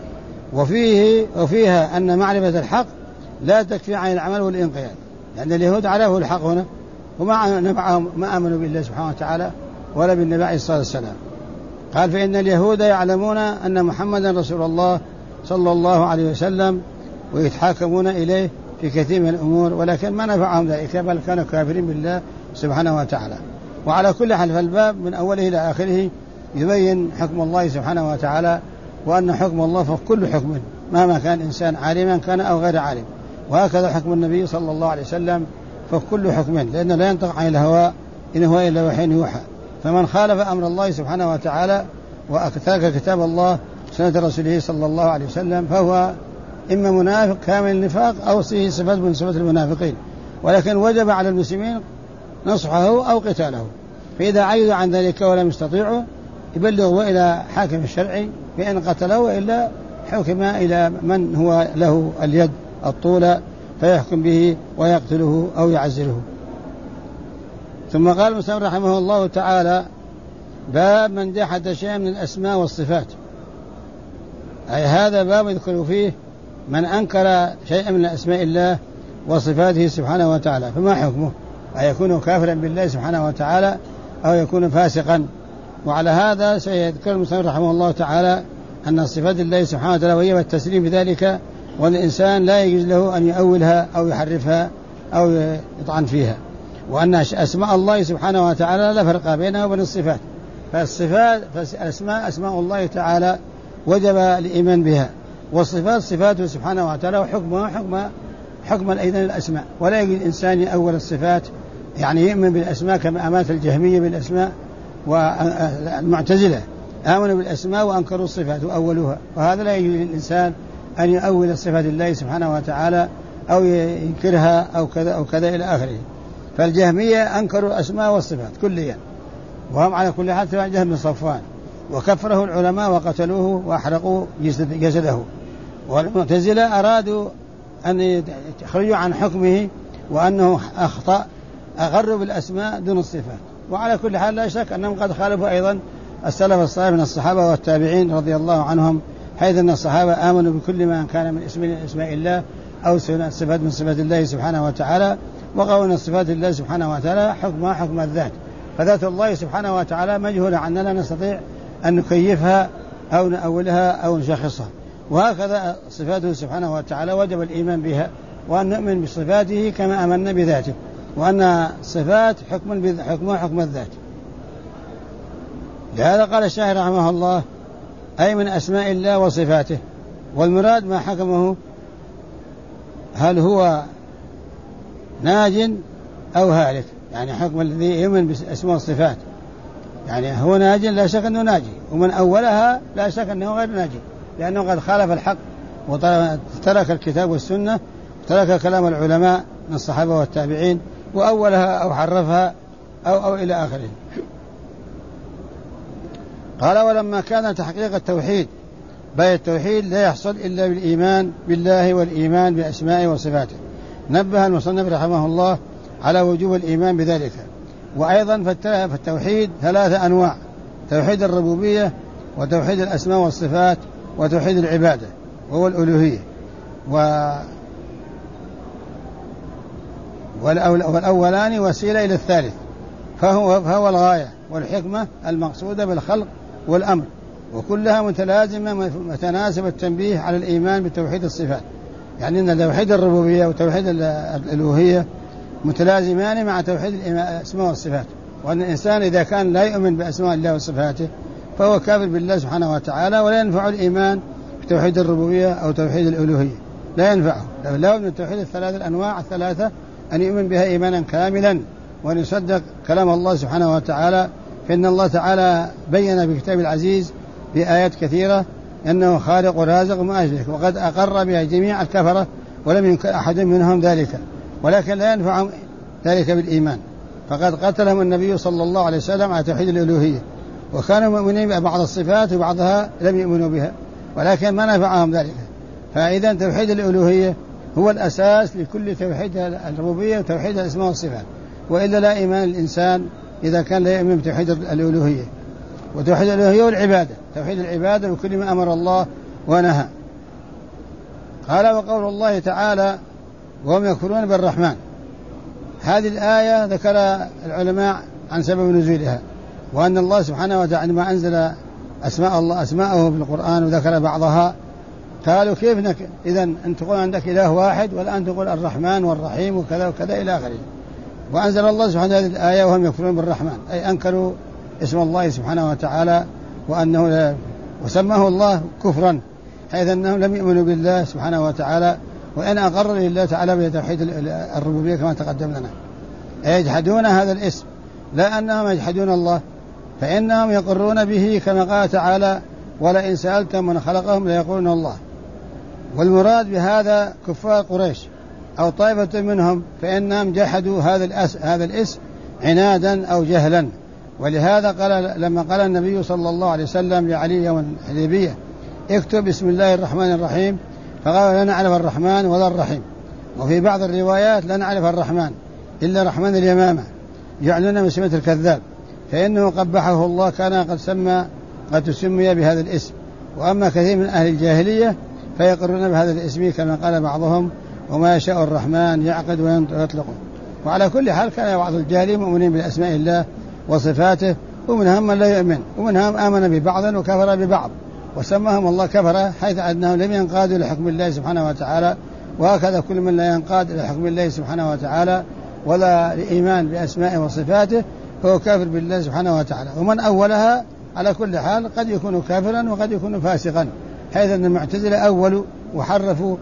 وفيها أن معرفة الحق لا تكفي عن العمل والإنقياد، لأن اليهود عرفوا الحق هنا وما نفعهم ما آمنوا بالله سبحانه وتعالى ولا بالنبي عليه الصلاة والسلام. قال فإن اليهود يعلمون أن محمدا رسول الله صلى الله عليه وسلم ويتحاكمون إليه في كثير من الأمور، ولكن ما نفعهم ذلك بل كانوا كافرين بالله سبحانه وتعالى. وعلى كل حال فالباب من أوله إلى آخره يبين حكم الله سبحانه وتعالى، وأن حكم الله فوق كل حكم مهما كان إنسان عالما كان أو غير عالم، وهكذا حكم النبي صلى الله عليه وسلم فوق كل حكم، لأنه لا ينطق عن الهوى إن هو إلا وحي يوحى. فمن خالف أمر الله سبحانه وتعالى وترك كتاب الله سنة رسوله صلى الله عليه وسلم فهو إما منافق كامل النفاق أو فيه صفات من صفات المنافقين، ولكن وجب على المسلمين نصحه أو قتاله، فإذا عجزوا عن ذلك ولم يستطيعوا يبلغوا إلى حاكم الشرعي فإن قتله، وإلا حكم إلى من هو له اليد الطولة فيحكم به ويقتله أو يعزله. ثم قال المصنف رحمه الله تعالى باب من جحد شيئا من الأسماء والصفات، أي هذا باب يذكر فيه من أنكر شيئا من أسماء الله وصفاته سبحانه وتعالى، فما حكمه؟ أيكون كافرا بالله سبحانه وتعالى أو يكون فاسقا؟ وعلى هذا سيذكر المصنف رحمه الله تعالى أن صفات الله سبحانه وتعالى ويجب التسليم بذلك، والإنسان لا يجوز له أن يؤولها أو يحرفها أو يطعن فيها، وأن أسماء الله سبحانه وتعالى لا فرق بينها وبين الصفات، فالصفات أسماء الله تعالى وجب الإيمان بها، والصفات صفاته سبحانه وتعالى وحكمها حكم أيضا الأسماء، ولا يجوز الإنسان يأول الصفات، يعني يؤمن بالأسماء كما آمنت الجهمية بالأسماء، والمعتزلة آمنوا بالأسماء وأنكروا الصفات وأولوها، وهذا لا يجوز للإنسان أن يؤول صفات الله سبحانه وتعالى أو ينكرها أو كذا أو كذا إلى آخره. فالجهمية أنكروا الأسماء والصفات كليا، وهم على كل حال تبع جهم بن صفوان، وكفره العلماء وقتلوه وأحرقوا جسده. والمعتزلة أرادوا أن يخرجوا عن حكمه وأنه أخطأ، أغروا بالأسماء دون الصفات. وعلى كل حال لا شك أنهم قد خالفوا أيضا السلف الصالح من الصحابة والتابعين رضي الله عنهم، حيث أن الصحابة آمنوا بكل ما كان من اسماء الله أو صفات من صفات الله سبحانه وتعالى، وقالوا أن صفات الله سبحانه وتعالى حكمها حكم الذات، فذات الله سبحانه وتعالى مجهولة عننا لا نستطيع أن نكيفها أو نأولها أو نشخصها، وهكذا صفاته سبحانه وتعالى وجب الإيمان بها وأن نؤمن بصفاته كما آمنا بذاته، وأن صفات حكمها حكم الذات. لهذا قال الشاعر رحمه الله أي من أسماء الله وصفاته، والمراد ما حكمه هل هو ناج أو هالك، يعني حكم الذي يؤمن بأسماء الصفات، يعني هو ناج لا شك أنه ناجي، ومن أولها لا شك أنه غير ناجي، لأنه قد خالف الحق وترك الكتاب والسنة، ترك كلام العلماء من الصحابة والتابعين وأولها أو حرفها أو إلى آخره. قال ولما كان تحقيق التوحيد، بل التوحيد لا يحصل إلا بالإيمان بالله والإيمان بأسمائه وصفاته، نبه المصنف رحمه الله على وجوب الإيمان بذلك. وأيضا فالتوحيد 3 أنواع: توحيد الربوبية، وتوحيد الأسماء والصفات، وتوحيد العبادة وهو الألوهية. والأولان وسيلة إلى الثالث، فهو الغاية والحكمة المقصودة بالخلق والأمر، وكلها متلازمة متناسبة التنبيه على الإيمان بتوحيد الصفات. يعني أن توحيد الربوبية وتوحيد الألوهية متلازمان مع توحيد الأسماء والصفات، وأن الإنسان إذا كان لا يؤمن بأسماء الله وصفاته فهو كافر بالله سبحانه وتعالى، ولا ينفع الإيمان بتوحيد الربوبية أو توحيد الألوهية، لا ينفعه. لا من توحيد الأنواع الثلاثة أن يؤمن بها إيمانا كاملا، وأن يصدق كلام الله سبحانه وتعالى، فإن الله تعالى بين بكتاب العزيز بآيات كثيرة أنه خالق ورازق وما أشبه، وقد أقر بها جميع الكفرة ولم ينكر أحد منهم ذلك، ولكن لا ينفعهم ذلك بالإيمان، فقد قتلهم النبي صلى الله عليه وسلم على توحيد الألوهية، وكانوا مؤمنين ببعض الصفات وبعضها لم يؤمنوا بها، ولكن ما نفعهم ذلك. فإذا توحيد الألوهية هو الأساس لكل توحيد الربوبية وتوحيد الأسماء والصفات، وإلا لا إيمان الإنسان إذا كان لا يؤمن بتوحيد الألوهية. وتوحيد الألوهية والعبادة، توحيد العبادة بكل ما أمر الله ونهى. قال وقول الله تعالى وهم يكفرون بالرحمن، هذه الآية ذكر العلماء عن سبب نزولها، وأن الله سبحانه وتعالى عندما أنزل أسماءه بالقرآن وذكر بعضها قالوا كيف إذا أن تقول عندك إله واحد والآن تقول الرحمن والرحيم وكذا وكذا إلى آخره. وأنزل الله سبحانه هذه الآية وهم يكفرون بالرحمن، أي أنكروا اسم الله سبحانه وتعالى وأنه وسماه الله كفرا، حيث أنهم لم يؤمنوا بالله سبحانه وتعالى، وإن أقر لله تعالى بتوحيد الربوبية كما تقدم لنا. يجحدون هذا الاسم، لا أنهم يجحدون الله، فإنهم يقرون به كما قال تعالى ولئن سألتم من خلقهم ليقولون الله. والمراد بهذا كفار قريش أو طائفة منهم، فإنهم جحدوا هذا الاسم عنادا أو جهلا. ولهذا قال لما قال النبي صلى الله عليه وسلم لعلي يوم الحديبية اكتب بسم الله الرحمن الرحيم، فقال لا نعرف الرحمن ولا الرحيم. وفي بعض الروايات لا نعرف الرحمن إلا رحمن اليمامة، يعنون بسمة الكذاب، فإنه قبحه الله كان قد سمي بهذا الاسم. وأما كثير من أهل الجاهلية فيقرون بهذا الاسم كما قال بعضهم وما يشاء الرحمن يعقد ويطلق. وعلى كل حال كان بعض الجاهلين مؤمنين بأسماء الله وصفاته، ومنهم من لا يؤمن، ومنهم آمن ببعض وكفر ببعض، وسماهم الله كفر حيث أنهم لم ينقادوا لحكم الله سبحانه وتعالى. وهكذا كل من لا ينقاد لحكم الله سبحانه وتعالى ولا لإيمان بأسمائه وصفاته فهو كافر بالله سبحانه وتعالى. ومن أولها على كل حال قد يكون كافرا وقد يكون فاسقا، حيث أن المعتزلة أولوا وحرفوا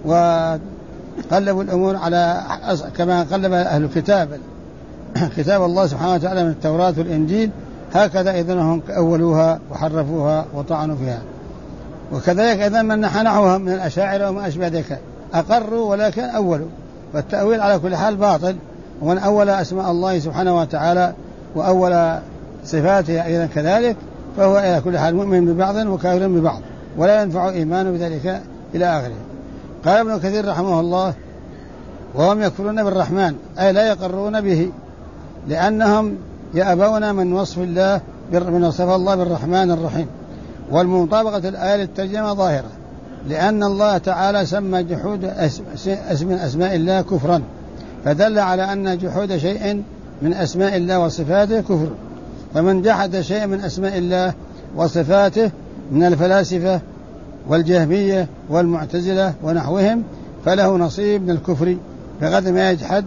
وقلبوا الأمور على كما قلب أهل الكتاب كتاب الله سبحانه وتعالى من التوراة والإنجيل، هكذا إذن هم أولوها وحرفوها وطعنوا فيها. وكذلك إذن من نحوها من الأشاعرة وما أشبه ذلك أقروا ولكن أولوا، والتأويل على كل حال باطل. ومن أول أسماء الله سبحانه وتعالى وأول صفاته أيضا كذلك فهو على كل حال مؤمن ببعض وكافر ببعض، ولا ينفع إيمانه بذلك إلى آخره. قال ابن كثير رحمه الله وهم يكفرون بالرحمن، أي لا يقرون به، لأنهم يأبون من وصف الله من وصف الله بالرحمن الرحيم. والمطابقة الآية للترجمة ظاهرة، لأن الله تعالى سمى جحود اسم أسماء الله كفرا، فدل على أن جحود شيء من أسماء الله وصفاته كفر. فمن جحد شيء من أسماء الله وصفاته من الفلاسفة والجهمية والمعتزلة ونحوهم فله نصيب من الكفر بقدر ما يجحد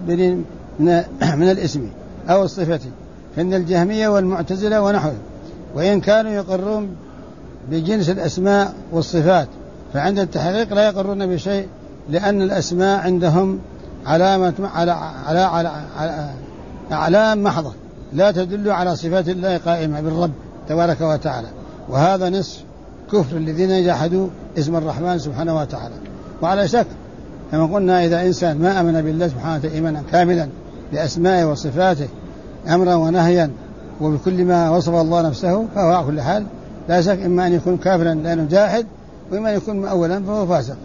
من الاسم أو الصفة. فإن الجهمية والمعتزلة ونحوهم وإن كانوا يقرون بجنس الأسماء والصفات، فعند التحقيق لا يقرون بشيء، لأن الأسماء عندهم أعلام محضة لا تدل على صفات الله قائمة بالرب تبارك وتعالى. وهذا نصف كفر الذين جحدوا اسم الرحمن سبحانه وتعالى. وعلى شك كما قلنا إذا إنسان ما أمن بالله سبحانه وتعالى إيمانا كاملا بأسمائه وصفاته أمرا ونهيا وبكل ما وصف الله نفسه فهو على كل حال لا شك إما أن يكون كافرا لأنه جاحد وإما أن يكون مؤولا فهو فاسق.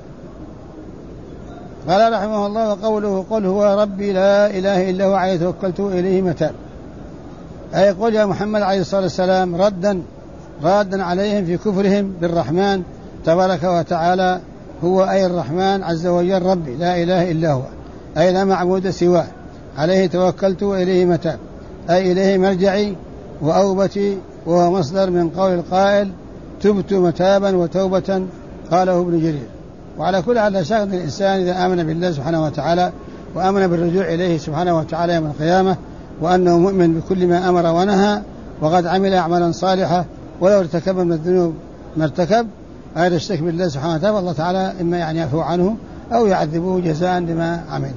قال رحمه الله وقوله قل هو ربي لا إله إلا هو عليه توكلت إليه متاب، أي قل يا محمد عليه الصلاة والسلام رادا عليهم في كفرهم بالرحمن تبارك وتعالى هو أي الرحمن عز وجل ربي لا إله إلا هو أي لا معبود سواه عليه توكلت وإليه متاب أي إليه مرجعي وأوبتي وهو مصدر من قول القائل تبت متابا وتوبة قاله ابن جرير. وعلى كل حال لا شك أن الإنسان إذا آمن بالله سبحانه وتعالى وآمن بالرجوع إليه سبحانه وتعالى يوم القيامة وأنه مؤمن بكل ما أمر ونهى وقد عمل أعمالا صالحة ولو ارتكب من الذنوب ما ارتكب هذا الشرك بالله سبحانه وتعالى الله تعالى إما يعني يعفو عنه أو يعذبه جزاء لما عمل.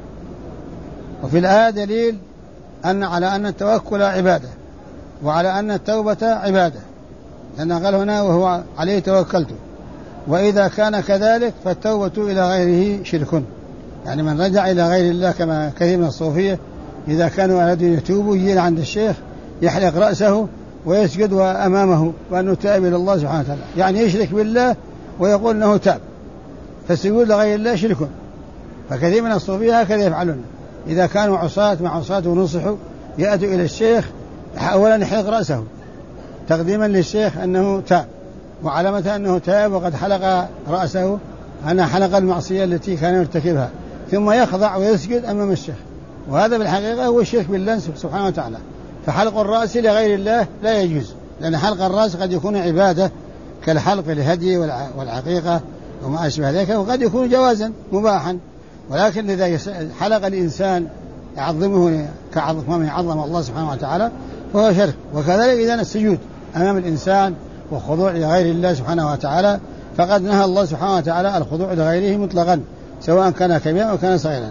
وفي الآية دليل على أن التوكل عبادة وعلى أن التوبة عبادة، لأن قال هنا وهو عليه توكلت، وإذا كان كذلك فالتوبة إلى غيره شرك، يعني من رجع إلى غير الله كما كثير من الصوفية إذا كانوا أرادوا يتوبوا يجي عند الشيخ يحلق رأسه ويسجد أمامه وأنه تائب إلى الله سبحانه وتعالى، يعني يشرك بالله ويقول أنه تاب، فالسجود لغير الله شرك. فكثير من الصوفية هكذا يفعلون إذا كانوا عصاة مع عصاة ونصحوا يأتوا إلى الشيخ أولا يحلق رأسه تقديما للشيخ أنه تاب وعلامة أنه تاب وقد حلق رأسه أنا حلق المعصية التي كان يرتكبها، ثم يخضع ويسجد أمام الشيخ، وهذا بالحقيقة هو الشرك بالله سبحانه وتعالى. فحلق الرأس لغير الله لا يجوز، لأن حلق الرأس قد يكون عبادة كالحلق الهدي والعقيقة وما أشبه ذلك، وقد يكون جوازا مباحا، ولكن إذا حلق الإنسان يعظمه كعظم يعظم الله سبحانه وتعالى فهو شرك. وكذلك إذا السجود أمام الإنسان والخضوع لغير الله سبحانه وتعالى فقد نهى الله سبحانه وتعالى الخضوع لغيره مطلقا سواء كان كبيرا أو كان صغيرا.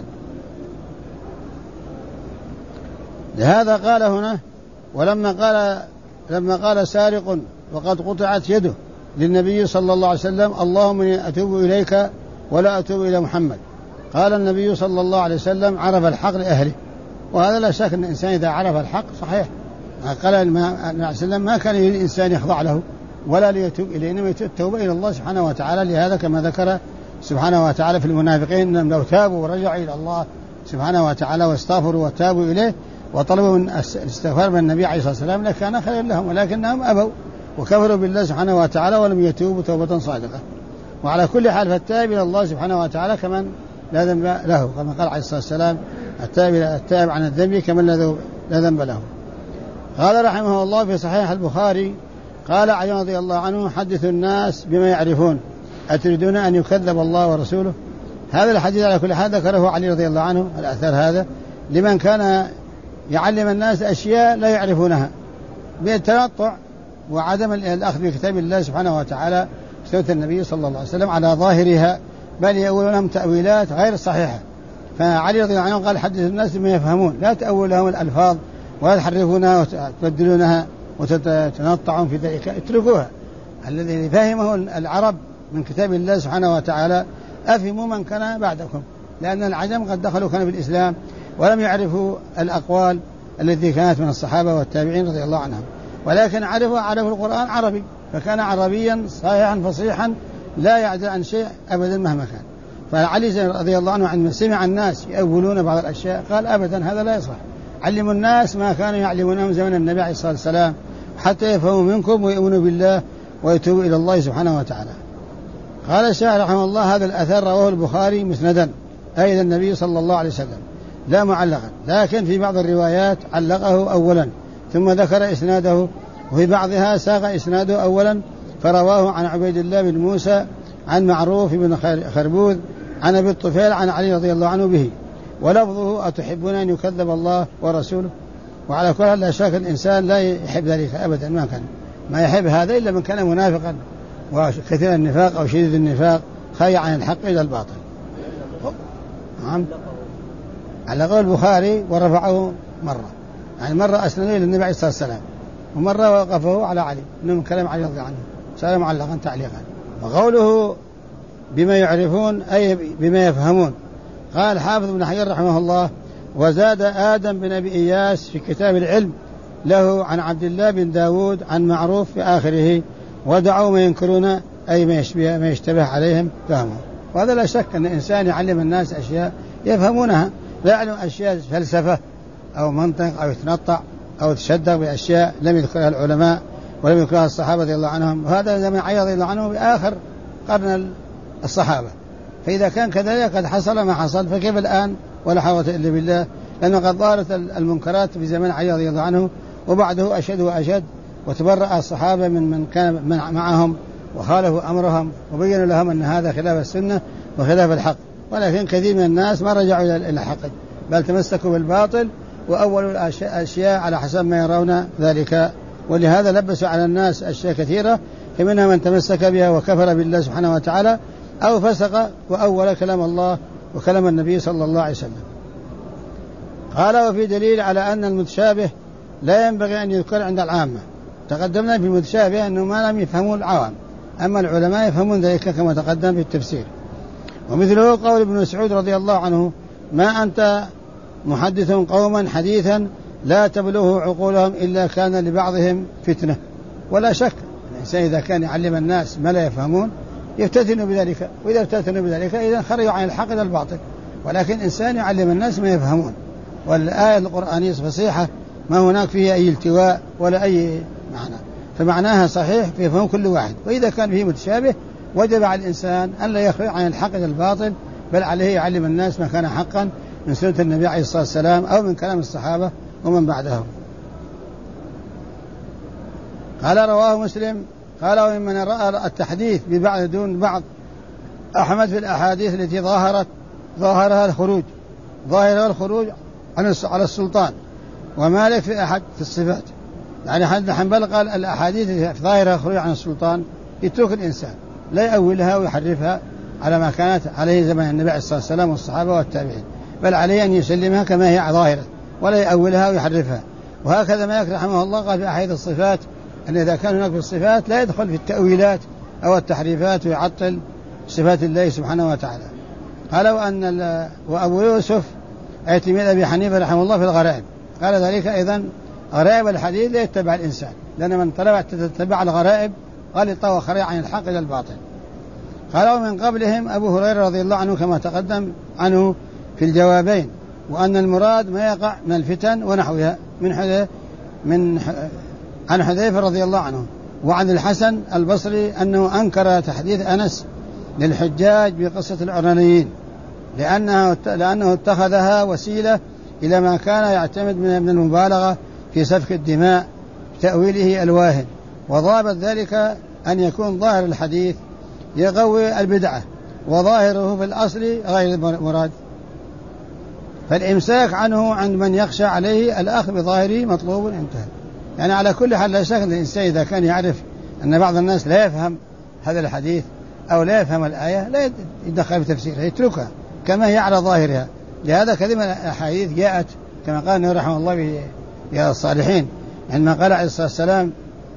لهذا قال هنا لما قال سارق وقد قطعت يده للنبي صلى الله عليه وسلم اللهم إني أتوب إليك ولا أتوب إلى محمد، قال النبي صلى الله عليه وسلم عرف الحق لأهله، وهذا لا شك أن الإنسان إذا عرف الحق صحيح. قال النبي عليه وسلم ما كان الإنسان يخضع له ولا ليتوب إليه، إنما التوبة إلى الله سبحانه وتعالى. لهذا كما ذكر سبحانه وتعالى في المنافقين أنهم لو تابوا ورجعوا إلى الله سبحانه وتعالى واستغفروا وتابوا إليه وطلبوا من الاستغفار من النبي عليه الصلاة والسلام لكان خيرا لهم، ولكنهم أبوا وكفروا بالله سبحانه وتعالى ولم يتوبوا توبة صادقة. وعلى كل حال فالتائب إلى الله سبحانه وتعالى كمن لا ذنب له، كما قال عليه الصلاة والسلام التائب عن الذنب كمن لا ذنب له. قال رحمه الله في صحيح البخاري قال علي رضي الله عنه حدث الناس بما يعرفون أتريدون أن يكذب الله ورسوله. هذا الحديث على كل حال ذكره علي رضي الله عنه الأثر هذا لمن كان يعلم الناس أشياء لا يعرفونها بالتنطع وعدم الأخذ بكتاب الله سبحانه وتعالى سنة النبي صلى الله عليه وسلم على ظاهرها، بل يقولون لهم تأويلات غير صحيحة. فعلي رضي الله عنه قال حدث الناس بما يفهمون لا تأول لهم الألفاظ ولا تحرفونها وتبدلونها وتتنطعون في ذلك، اتركوها. الذي فهمه العرب من كتاب الله سبحانه وتعالى أفهموا من كان بعدكم، لأن العجم قد دخلوا كانوا بالإسلام ولم يعرفوا الأقوال التي كانت من الصحابة والتابعين رضي الله عنهم، ولكن عرفوا القرآن عربي، فكان عربيا صحيحا فصيحا لا يعدل عن شيء أبدا مهما كان. فعلي رضي الله عنه عندما سمع الناس يأولون بعض الأشياء قال أبدا هذا لا يصح، علموا الناس ما كانوا يعلمونهم زمن النبي عليه الصلاة والسلام حتى يفهموا منكم ويؤمنوا بالله ويتوبوا إلى الله سبحانه وتعالى. قال الشيخ رحمه الله هذا الأثر رواه البخاري مسندا أي النبي صلى الله عليه وسلم لا معلقا، لكن في بعض الروايات علقه أولا ثم ذكر إسناده، وفي بعضها ساق إسناده أولا فرواه عن عبيد الله بن موسى عن معروف بن خربوذ عن أبي الطفيل عن علي رضي الله عنه به، ولفظه أتحبون أن يكذب الله ورسوله. وعلى كل حال لا شك الإنسان لا يحب ذلك أبدا، ما يحب هذا إلا من كان منافقا وكثير النفاق أو شديد النفاق خايع عن الحق إلى الباطل. نعم علقه البخاري ورفعه مرة، يعني مرة أسنده للنبي عليه الصلاة والسلام ومرة وقفه على علي إنه من كلام علي رضي عنه. سأل معلقا تعليقا. وقوله بما يعرفون أي بما يفهمون. قال حافظ بن حجر رحمه الله: وزاد آدم بن أبي إياس في كتاب العلم له عن عبد الله بن داود عن معروف في آخره: ودعوا ما ينكرون أي ما يشتبه عليهم فهمه. وهذا لا شك أن الإنسان يعلم الناس أشياء يفهمونها، لا يعلم أشياء فلسفة أو منطق أو يتنطع أو يتشدق بأشياء لم يذكرها العلماء ولم يذكرها الصحابة رضي الله عنهم. وهذا زمن علي رضي الله عنه بآخر قرن الصحابة، فإذا كان كذلك قد حصل ما حصل، فكيف الآن؟ ولا حول إلا بالله، لأنه قد ظهرت المنكرات في زمن علي رضي الله عنه، وبعده أشد وأشد، وتبرأ الصحابة من كان معهم وخالفوا أمرهم وبينوا لهم أن هذا خلاف السنة وخلاف الحق. ولكن كثير من الناس ما رجعوا إلى الحق، بل تمسكوا بالباطل وأولوا الأشياء على حسب ما يرون ذلك. ولهذا لبسوا على الناس أشياء كثيرة، فمنها من تمسك بها وكفر بالله سبحانه وتعالى، أو فسق وأول كلام الله وكلام النبي صلى الله عليه وسلم. قال: وفي دليل على أن المتشابه لا ينبغي أن يذكر عند العامة. تقدمنا في المتشابه أنه ما لم يفهموا العوام، أما العلماء يفهمون ذلك كما تقدم في التفسير. ومثله قول ابن مسعود رضي الله عنه: ما أنت محدث قوما حديثا لا تبلغه عقولهم إلا كان لبعضهم فتنة. ولا شك الإنسان إذا كان يعلم الناس ما لا يفهمون يفتتنوا بذلك، وإذا افتتنوا بذلك إذا خرجوا عن الحق إلى الباطل. ولكن إنسان يعلم الناس ما يفهمون، والآية القرآنية فصيحة ما هناك فيها أي التواء ولا أي معنى، فمعناها صحيح في فهم كل واحد. وإذا كان فيه متشابه وجب على الإنسان أن لا يخرج عن الحق إلى الباطل، بل عليه يعلم الناس ما كان حقا من سنة النبي عليه الصلاة والسلام أو من كلام الصحابة ومن بعدهم. قال: رواه مسلم. قال: وممن رأى التحديث ببعض دون بعض أحمد في الأحاديث التي ظاهرها الخروج على السلطان، ومالك في أحد في الصفات. يعني حد حنبل قال الأحاديث ظاهرها الخروج عن السلطان يترك الإنسان لا يأولها ويحرفها على ما كانت عليه زمن النبي عليه الصلاة والسلام والصحابة والتابعين، بل عليه أن يسلمها كما هي ظاهرة ولا يأولها ويحرفها. وهكذا مالك رحمه الله قال في أحاديث الصفات أن إذا كان هناك في الصفات لا يدخل في التأويلات أو التحريفات ويعطل صفات الله سبحانه وتعالى. قالوا أن وأبو يوسف أي تلميذ أبي حنيفة رحمه الله في الغرائب قال ذلك أيضا: غرائب الحديث لا يتبع الإنسان، لأن من تتبع الغرائب غلط وخرج عن الحق إلى الباطل. قالوا من قبلهم أبو هريرة رضي الله عنه كما تقدم عنه في الجوابين، وأن المراد ما يقع من الفتن ونحوها عن حذيفة رضي الله عنه. وعن الحسن البصري أنه أنكر تحديث أنس للحجاج بقصة العرانيين لأنه اتخذها وسيلة إلى ما كان يعتمد من المبالغة في سفك الدماء بتأويله الواهن، وضابط ذلك أن يكون ظاهر الحديث يقوي البدعة وظاهره في الأصل غير المراد، فالإمساك عنه عند من يخشى عليه الأخذ بظاهره مطلوب. انتهى. يعني على كل حال لا شك أن الإنسان إذا كان يعرف أن بعض الناس لا يفهم هذا الحديث أو لا يفهم الآية لا يدخل في تفسيرها، يتركها كما هي على ظاهرها. لهذا كثير من الأحاديث جاءت كما قال النبي رحمه الله يا الصالحين عندما قال عليه الصلاة والسلام: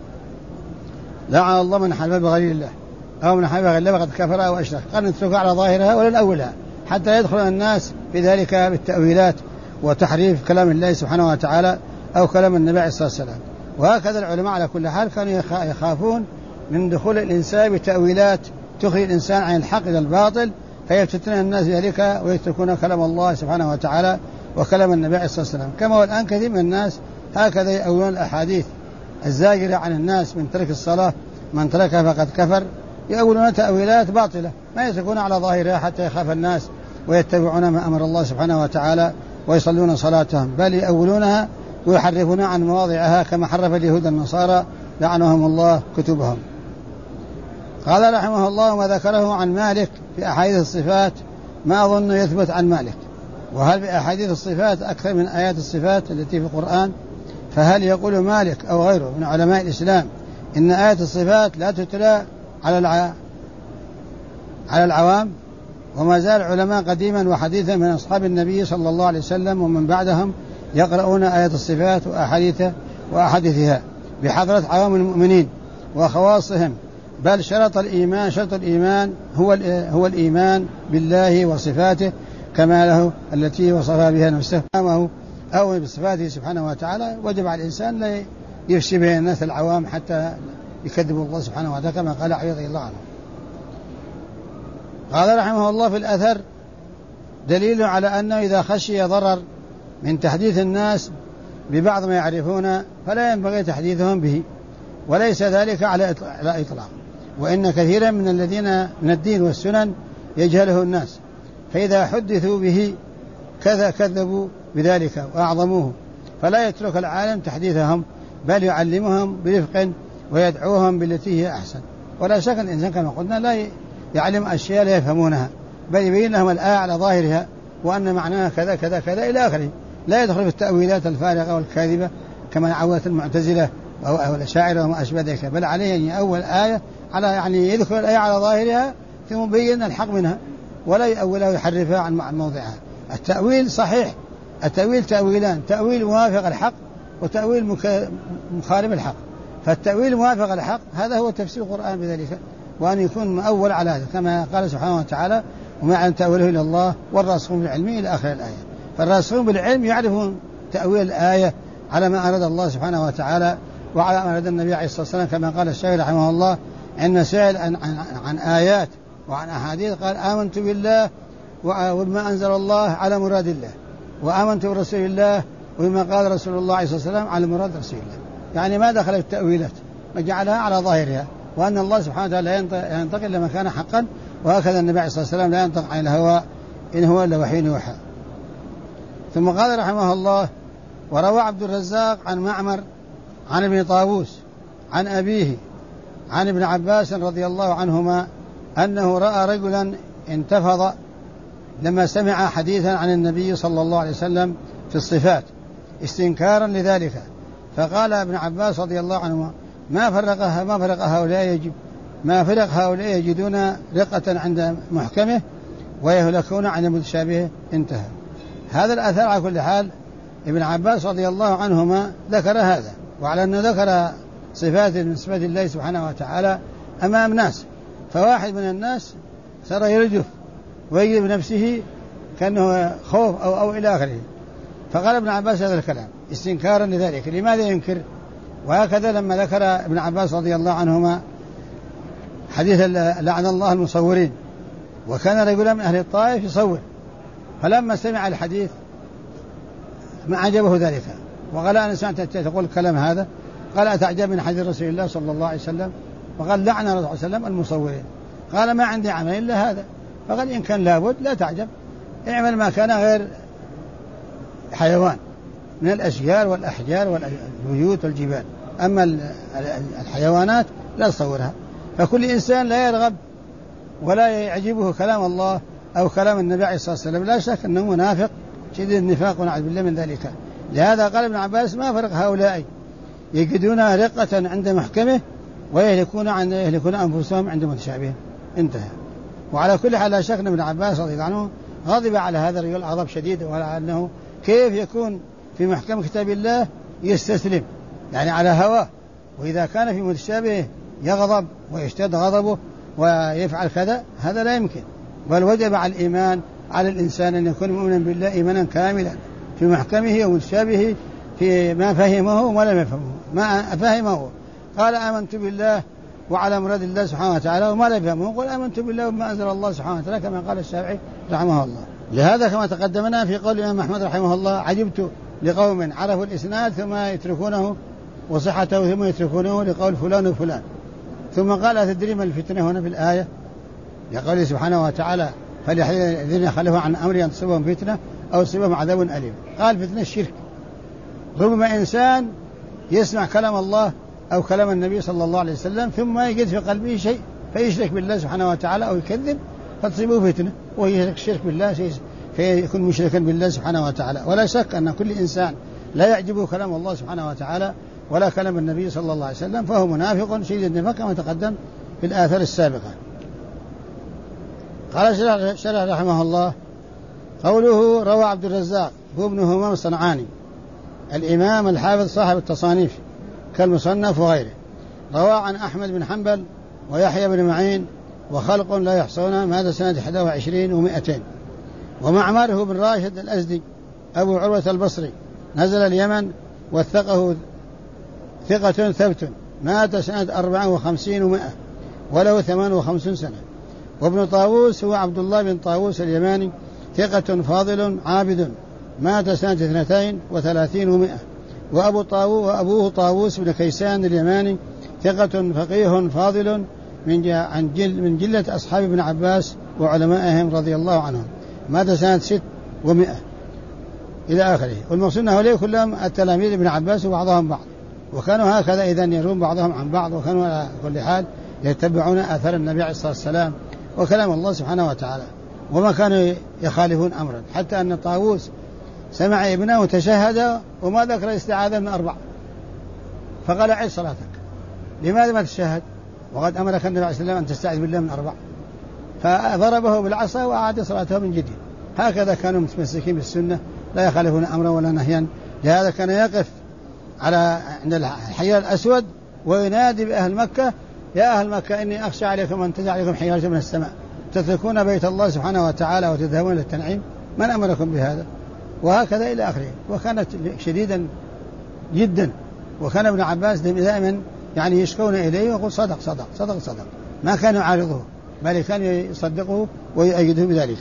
لعن الله من حلف بغير الله أو من حلف بغير الله فقد كفر أو أشرك. قال نتركها على ظاهرها ولا نأولها حتى يدخل الناس في ذلك بالتأويلات وتحريف كلام الله سبحانه وتعالى أو كلام النبي عليه الصلاة والسلام. وهكذا العلماء على كل حال كانوا يخافون من دخول الإنسان بتأويلات تخرج الإنسان عن الحق إلى الباطل، فيفتتن الناس ذلك ويتركون كلام الله سبحانه وتعالى وكلام النبي عليه الصلاة والسلام. كما هو الآن كثير من الناس هكذا يأولون الأحاديث الزاجرة عن الناس من ترك الصلاة، من تركها فقد كفر، يأولون تأويلات باطلة ما يتركون على ظاهرها حتى يخاف الناس ويتبعون ما أمر الله سبحانه وتعالى ويصلون صلاتهم، بل يأولونها ويحرفون عن مواضعها كما حرف اليهود النصارى لعنهم الله كتبهم. قال رحمه الله: وما ذكره عن مالك في أحاديث الصفات ما أظن يثبت عن مالك. وهل بأحاديث الصفات أكثر من آيات الصفات التي في القرآن؟ فهل يقول مالك أو غيره من علماء الإسلام إن آيات الصفات لا تتلى على العوام؟ وما زال علماء قديما وحديثا من أصحاب النبي صلى الله عليه وسلم ومن بعدهم يقرؤون آيات الصفات وأحاديثها بحضرة عوام المؤمنين وخواصهم بل شرط الإيمان هو الإيمان بالله وصفاته كماله التي وصفها بها نفسه أو بصفاته سبحانه وتعالى. وجب على الإنسان لا يفشي بين الناس العوام حتى يكذبوا الله سبحانه وتعالى كما قال علي رضي الله عنه. قال رحمه الله في الأثر: دليل على أنه إذا خشي ضرر من تحديث الناس ببعض ما يعرفون فلا ينبغي تحديثهم به، وليس ذلك على إطلاق، وإن كثيرا من الذين من الدين والسنن يجهله الناس، فإذا حدثوا به كذبوا بذلك وأعظموه، فلا يترك العالم تحديثهم بل يعلمهم برفق ويدعوهم بالتي هي أحسن. ولا شك الإنسان كما قلنا لا يعلم أشياء لا يفهمونها، بل يبين لهم الآية على ظاهرها وأن معناها كذا كذا كذا إلى آخره، لا يدخل في التأويلات الفارغة والكاذبة كما عودت المعتزلة أو الأشاعرة وما أشبه ذلك، بل عليه أن أول آية على يذكر الآية على ظاهرها ثم يبين الحق منها ولا يؤولها ويحرفها عن موضعها. التأويل صحيح، التأويل تأويلان: تأويل موافق الحق وتأويل مخالف الحق. فالتأويل موافق الحق هذا هو تفسير القرآن بذلك، وأن يكون مؤول على هذا كما قال سبحانه وتعالى: وما أن تأويله إلى الله والراسخون بالعلم إلى آخر الآية. فالراسخون بالعلم يعرفون تأويل الآية على ما أراد الله سبحانه وتعالى وعلى ما أراد النبي عليه الصلاة والسلام، كما قال الشاعر رحمه الله: إن سائل عن آيات وعن أحاديث قال: آمنت بالله وبما أنزل الله على مراد الله، وآمنت برسول الله وبما قال رسول الله عليه الصلاة والسلام على مراد رسول الله. يعني ما دخل في التأويلات وجعلها على ظاهرها، وأن الله سبحانه وتعالى ينتقل لما كان حقا، وهكذا النبي عليه الصلاة والسلام لا ينطق عن الهوى إن هو إلا وحي يوحى. ثم قال رحمه الله: وروى عبد الرزاق عن معمر عن ابن طاووس عن أبيه عن ابن عباس رضي الله عنهما أنه رأى رجلا انتفض لما سمع حديثا عن النبي صلى الله عليه وسلم في الصفات استنكارا لذلك، فقال ابن عباس رضي الله عنهما: ما فرق هؤلاء يجدون رقة عند محكمه ويهلكون عند متشابهه. انتهى. هذا الأثر على كل حال ابن عباس رضي الله عنهما ذكر هذا، وعلى أنه ذكر صفات من صفات الله سبحانه وتعالى أمام ناس، فواحد من الناس صار يرجف ويجد بنفسه كأنه خوف أو إلى آخره، فقال ابن عباس هذا الكلام استنكارا لذلك. لماذا ينكر؟ وهكذا لما ذكر ابن عباس رضي الله عنهما حديث لعن الله المصورين، وكان رجلا من أهل الطائف يصور، فلما سمع الحديث ما عجبه ذلك، وقال: أنا سمعت تقول الكلام هذا. قال: أتعجب من حديث رسول الله صلى الله عليه وسلم؟ وقال: لعن رسول الله صلى الله عليه وسلم المصورين. قال: ما عندي عمل إلا هذا. فقال: إن كان لابد لا تعجب، اعمل ما كان غير حيوان من الأشجار والأحجار والبيوت والجبال، أما الحيوانات لا تصورها. فكل إنسان لا يرغب ولا يعجبه كلام الله أو كلام النبي عليه الصلاة والسلام لا شك أنه منافق شديد النفاق ونعوذ بالله من ذلك. لهذا قال ابن عباس: ما فرق هؤلاء يجدون رقة عند محكمه ويهلكون أنفسهم عند متشابهه. انتهى. وعلى كل حال لا شك أن ابن عباس رضي الله عنه غضب على هذا الرجل غضب شديد، وعلى أنه كيف يكون في محكم كتاب الله يستسلم يعني على هواه، وإذا كان في متشابهه يغضب ويشتد غضبه ويفعل كذا، هذا لا يمكن. بل وجب على الإيمان على الإنسان أن يكون مؤمنا بالله إيمانا كاملا في محكمه ومتشابهه في ما فهمه وما لم يفهمه. ما فهمه قال: آمنت بالله وعلى مراد الله سبحانه وتعالى، وما لم يفهمه قال: آمنت بالله وما أنزل الله سبحانه وتعالى، كما قال الشافعي رحمه الله. لهذا كما تقدمنا في قول الإمام أحمد رحمه الله: عجبت لقوم عرفوا الإسناد ثم يتركونه وصحته ثم يتركونه لقول فلان وفلان. ثم قال: تدري ما الفتنة هنا في الآية؟ يقول سبحانه وتعالى: فليحذر الذين يخالفون عن أمره أن تصيبهم فتنة أو يصيبهم عذاب أليم. قال: فتنة الشرك. ربما إنسان يسمع كلام الله أو كلام النبي صلى الله عليه وسلم ثم يجد في قلبه شيء فيشرك بالله سبحانه وتعالى أو يكذب فتصيبه فتنة ويشرك الشرك بالله فيكون مشركا بالله سبحانه وتعالى. ولا شك أن كل إنسان لا يعجبه كلام الله سبحانه وتعالى ولا كلام النبي صلى الله عليه وسلم فهو منافق شديد النفاق كما تقدم في الآثار السابقة. قال شرح رحمه الله: قوله روى عبد الرزاق هو ابن همام الصنعاني الإمام الحافظ صاحب التصانيف كالمصنف وغيره، روى عن أحمد بن حنبل ويحيى بن معين وخلق لا يحصون مات سنة 21 و200. ومعمر بن راشد الأزدي أبو عروة البصري نزل اليمن وثقه ثقة ثبت مات سنة 54 و100 وله 58 سنة. وابن طاووس هو عبد الله بن طاووس اليماني ثقة فاضل عابد مات سنة 32 و100. وأبوه طاووس بن كيسان اليماني ثقة فقيه فاضل من جلة أصحاب ابن عباس وعلمائهم رضي الله عنهم مات سنة 6 و100 إلى آخره. والمقصود أنه هؤلاء كلهم التلاميذ ابن عباس وبعضهم بعض، وكانوا هكذا إذن يرون بعضهم عن بعض، وكانوا على كل حال يتبعون آثار النبي عليه الصلاة والسلام وكلام الله سبحانه وتعالى، وما كانوا يخالفون أمرا، حتى أن طاووس سمع ابنه تشهد وما ذكر الاستعاذة من 4 فقال عيد صلاتك، لماذا ما تشهد وقد أمرك النبي عليه الصلاة والسلام أن تستعيذ بالله من 4؟ فضربه بالعصا وأعاد صلاته من جديد. هكذا كانوا متمسكين بالسنة لا يخالفون أمرا ولا نهيا. لهذا كان يقف عند الحجر الأسود وينادي بأهل مكة: يا أهل مكة إني أخشى عليكم أن تنزل عليكم حجارة من السماء تتركون بيت الله سبحانه وتعالى وتذهبون للتنعيم، من أمركم بهذا؟ وهكذا إلى آخره. وكانت شديدا جدا، وكان ابن عباس دائما يعني يشكون إليه ويقول صدق صدق صدق صدق، ما كان يعارضه بل كان يصدقه ويؤيده بذلك.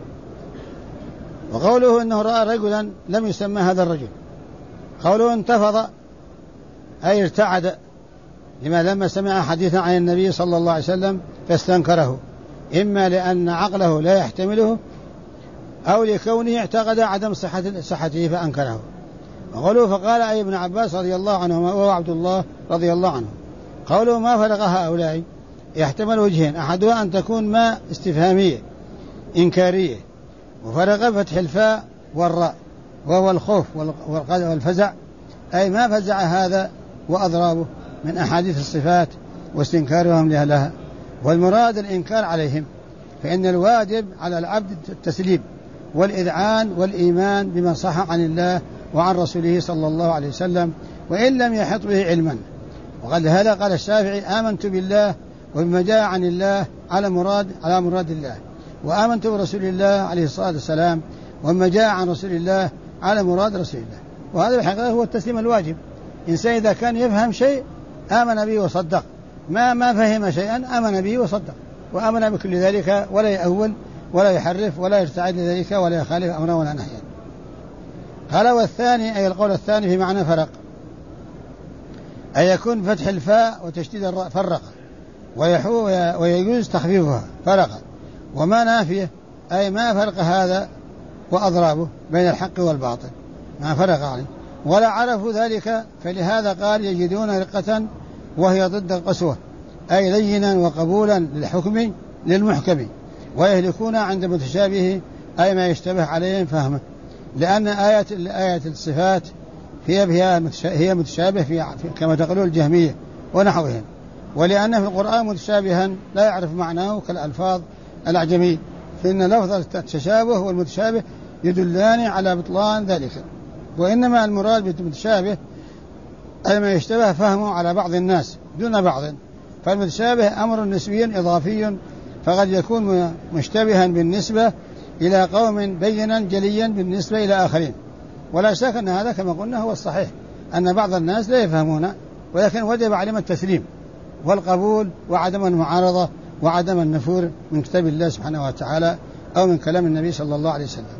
وقوله إنه رأى رجلا لم يسمى هذا الرجل، قوله انتفض أي ارتعد لما سمع حديثا عن النبي صلى الله عليه وسلم فاستنكره، إما لأن عقله لا يحتمله أو لكونه اعتقد عدم صحته فأنكره. وقوله فقال أي ابن عباس رضي الله عنهما وهو عبد الله رضي الله عنه، قوله ما فرق هؤلاء يحتمل وجهين: أحدها أن تكون ما استفهامية إنكارية، وفرق فتح الفاء والراء وهو الخوف والفزع، أي ما فزع هذا وأضرابه من أحاديث الصفات واستنكارهم لها، والمراد الإنكار عليهم، فإن الواجب على العبد التسليم والإذعان والإيمان بما صح عن الله وعن رسوله صلى الله عليه وسلم وإن لم يحط به علما. وقال هذا قال الشافعي: آمنت بالله وبما جاء عن الله على مراد الله، وآمنت برسول الله عليه الصلاة والسلام وما جاء عن رسول الله على مراد رسول الله. وهذا الحقيقة هو التسليم الواجب. إنسان إذا كان يفهم شيء آمن به وصدق، ما فهم شيئا آمن به وصدق وآمن بكل ذلك، ولا يأول ولا يحرف ولا يرتعد لذلك ولا يخالف أمرا ولا نهيا. قال والثاني أي القول الثاني في معنى فرق، أي يكون فتح الفاء وتشديد الراء فرق، ويجوز تخفيفها فرق، وما نافيه أي ما فرق هذا وأضرابه بين الحق والباطل، ما فرق عليه ولا عرفوا ذلك، فلهذا قال يجدون رقة وهي ضد القسوة، أي لينا وقبولا للحكم للمحكم، ويهلكون عند متشابه أي ما يشتبه عليهم فهمه، لأن آية الصفات هي متشابه كما تقولون الجهمية ونحوهم، ولأن في القرآن متشابها لا يعرف معناه كالألفاظ الأعجمي، فإن لفظ التشابه والمتشابه يدلان على بطلان ذلك، وإنما المراد بالمتشابه أي ما يشتبه فهمه على بعض الناس دون بعض، فالمتشابه أمر نسبي إضافي، فقد يكون مشتبها بالنسبة إلى قوم بينا جليا بالنسبة إلى آخرين. ولا شك أن هذا كما قلنا هو الصحيح، أن بعض الناس لا يفهمون، ولكن وجب عليهم التسليم والقبول وعدم المعارضة وعدم النفور من كتاب الله سبحانه وتعالى أو من كلام النبي صلى الله عليه وسلم.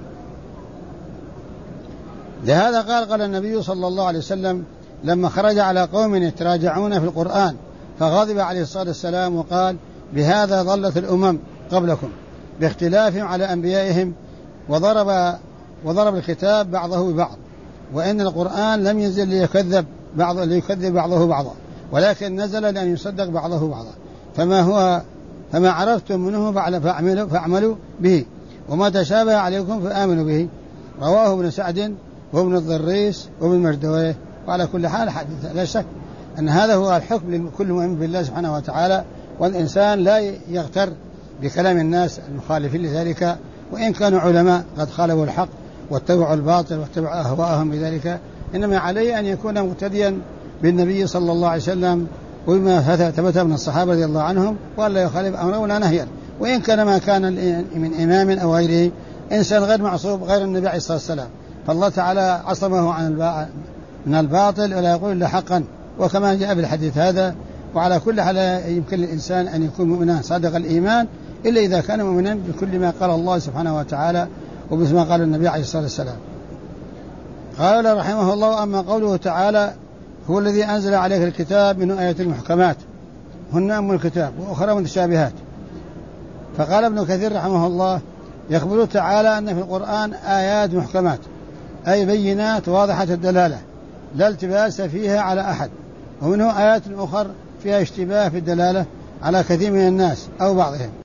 لهذا قال النبي صلى الله عليه وسلم لما خرج على قوم يتراجعون في القرآن فغضب عليه الصلاة والسلام وقال: بهذا ضلت الأمم قبلكم باختلافهم على أنبيائهم، وضرب الكتاب بعضه ببعض، وإن القرآن لم ينزل ليكذب بعضه بعضا، ولكن نزل لأن يصدق بعضه بعضا، فما عرفتم منه فاعملوا به، وما تشابه عليكم فآمنوا به. رواه ابن سعد وابن الضريس وابن مردويه. وعلى كل حال لا شك أن هذا هو الحكم لكل مؤمن بالله سبحانه وتعالى، والإنسان لا يغتر بكلام الناس المخالفين لذلك، وإن كانوا علماء قد خالفوا الحق واتبعوا الباطل واتبعوا أهواءهم بذلك، إنما عليه أن يكون مقتديا بالنبي صلى الله عليه وسلم وبما ثبت من الصحابة رضي الله عنهم ولا يخالف أمره ولا نهيا، وإن كان ما كان من إمام أو غيره إنسان غير معصوم غير النبي عليه الصلاة والسلام، فالله تعالى عصمه من الباطل ولا يقول إلا حقا، وكما جاء بالحديث هذا. وعلى كل حال يمكن للإنسان أن يكون مؤمنا صادق الإيمان إلا إذا كان مؤمنا بكل ما قال الله سبحانه وتعالى وبما قال النبي عليه الصلاة والسلام. قال رحمه الله: أما قوله تعالى: هو الذي أنزل عليك الكتاب من آيات محكمات هن أم الكتاب وأخرى متشابهات. فقال ابن كثير رحمه الله: يخبر تعالى أن في القرآن آيات محكمات أي بينات واضحة الدلالة لا التباس فيها على أحد، ومنه آيات أخرى فيها اشتباه في الدلالة على كثير من الناس أو بعضهم.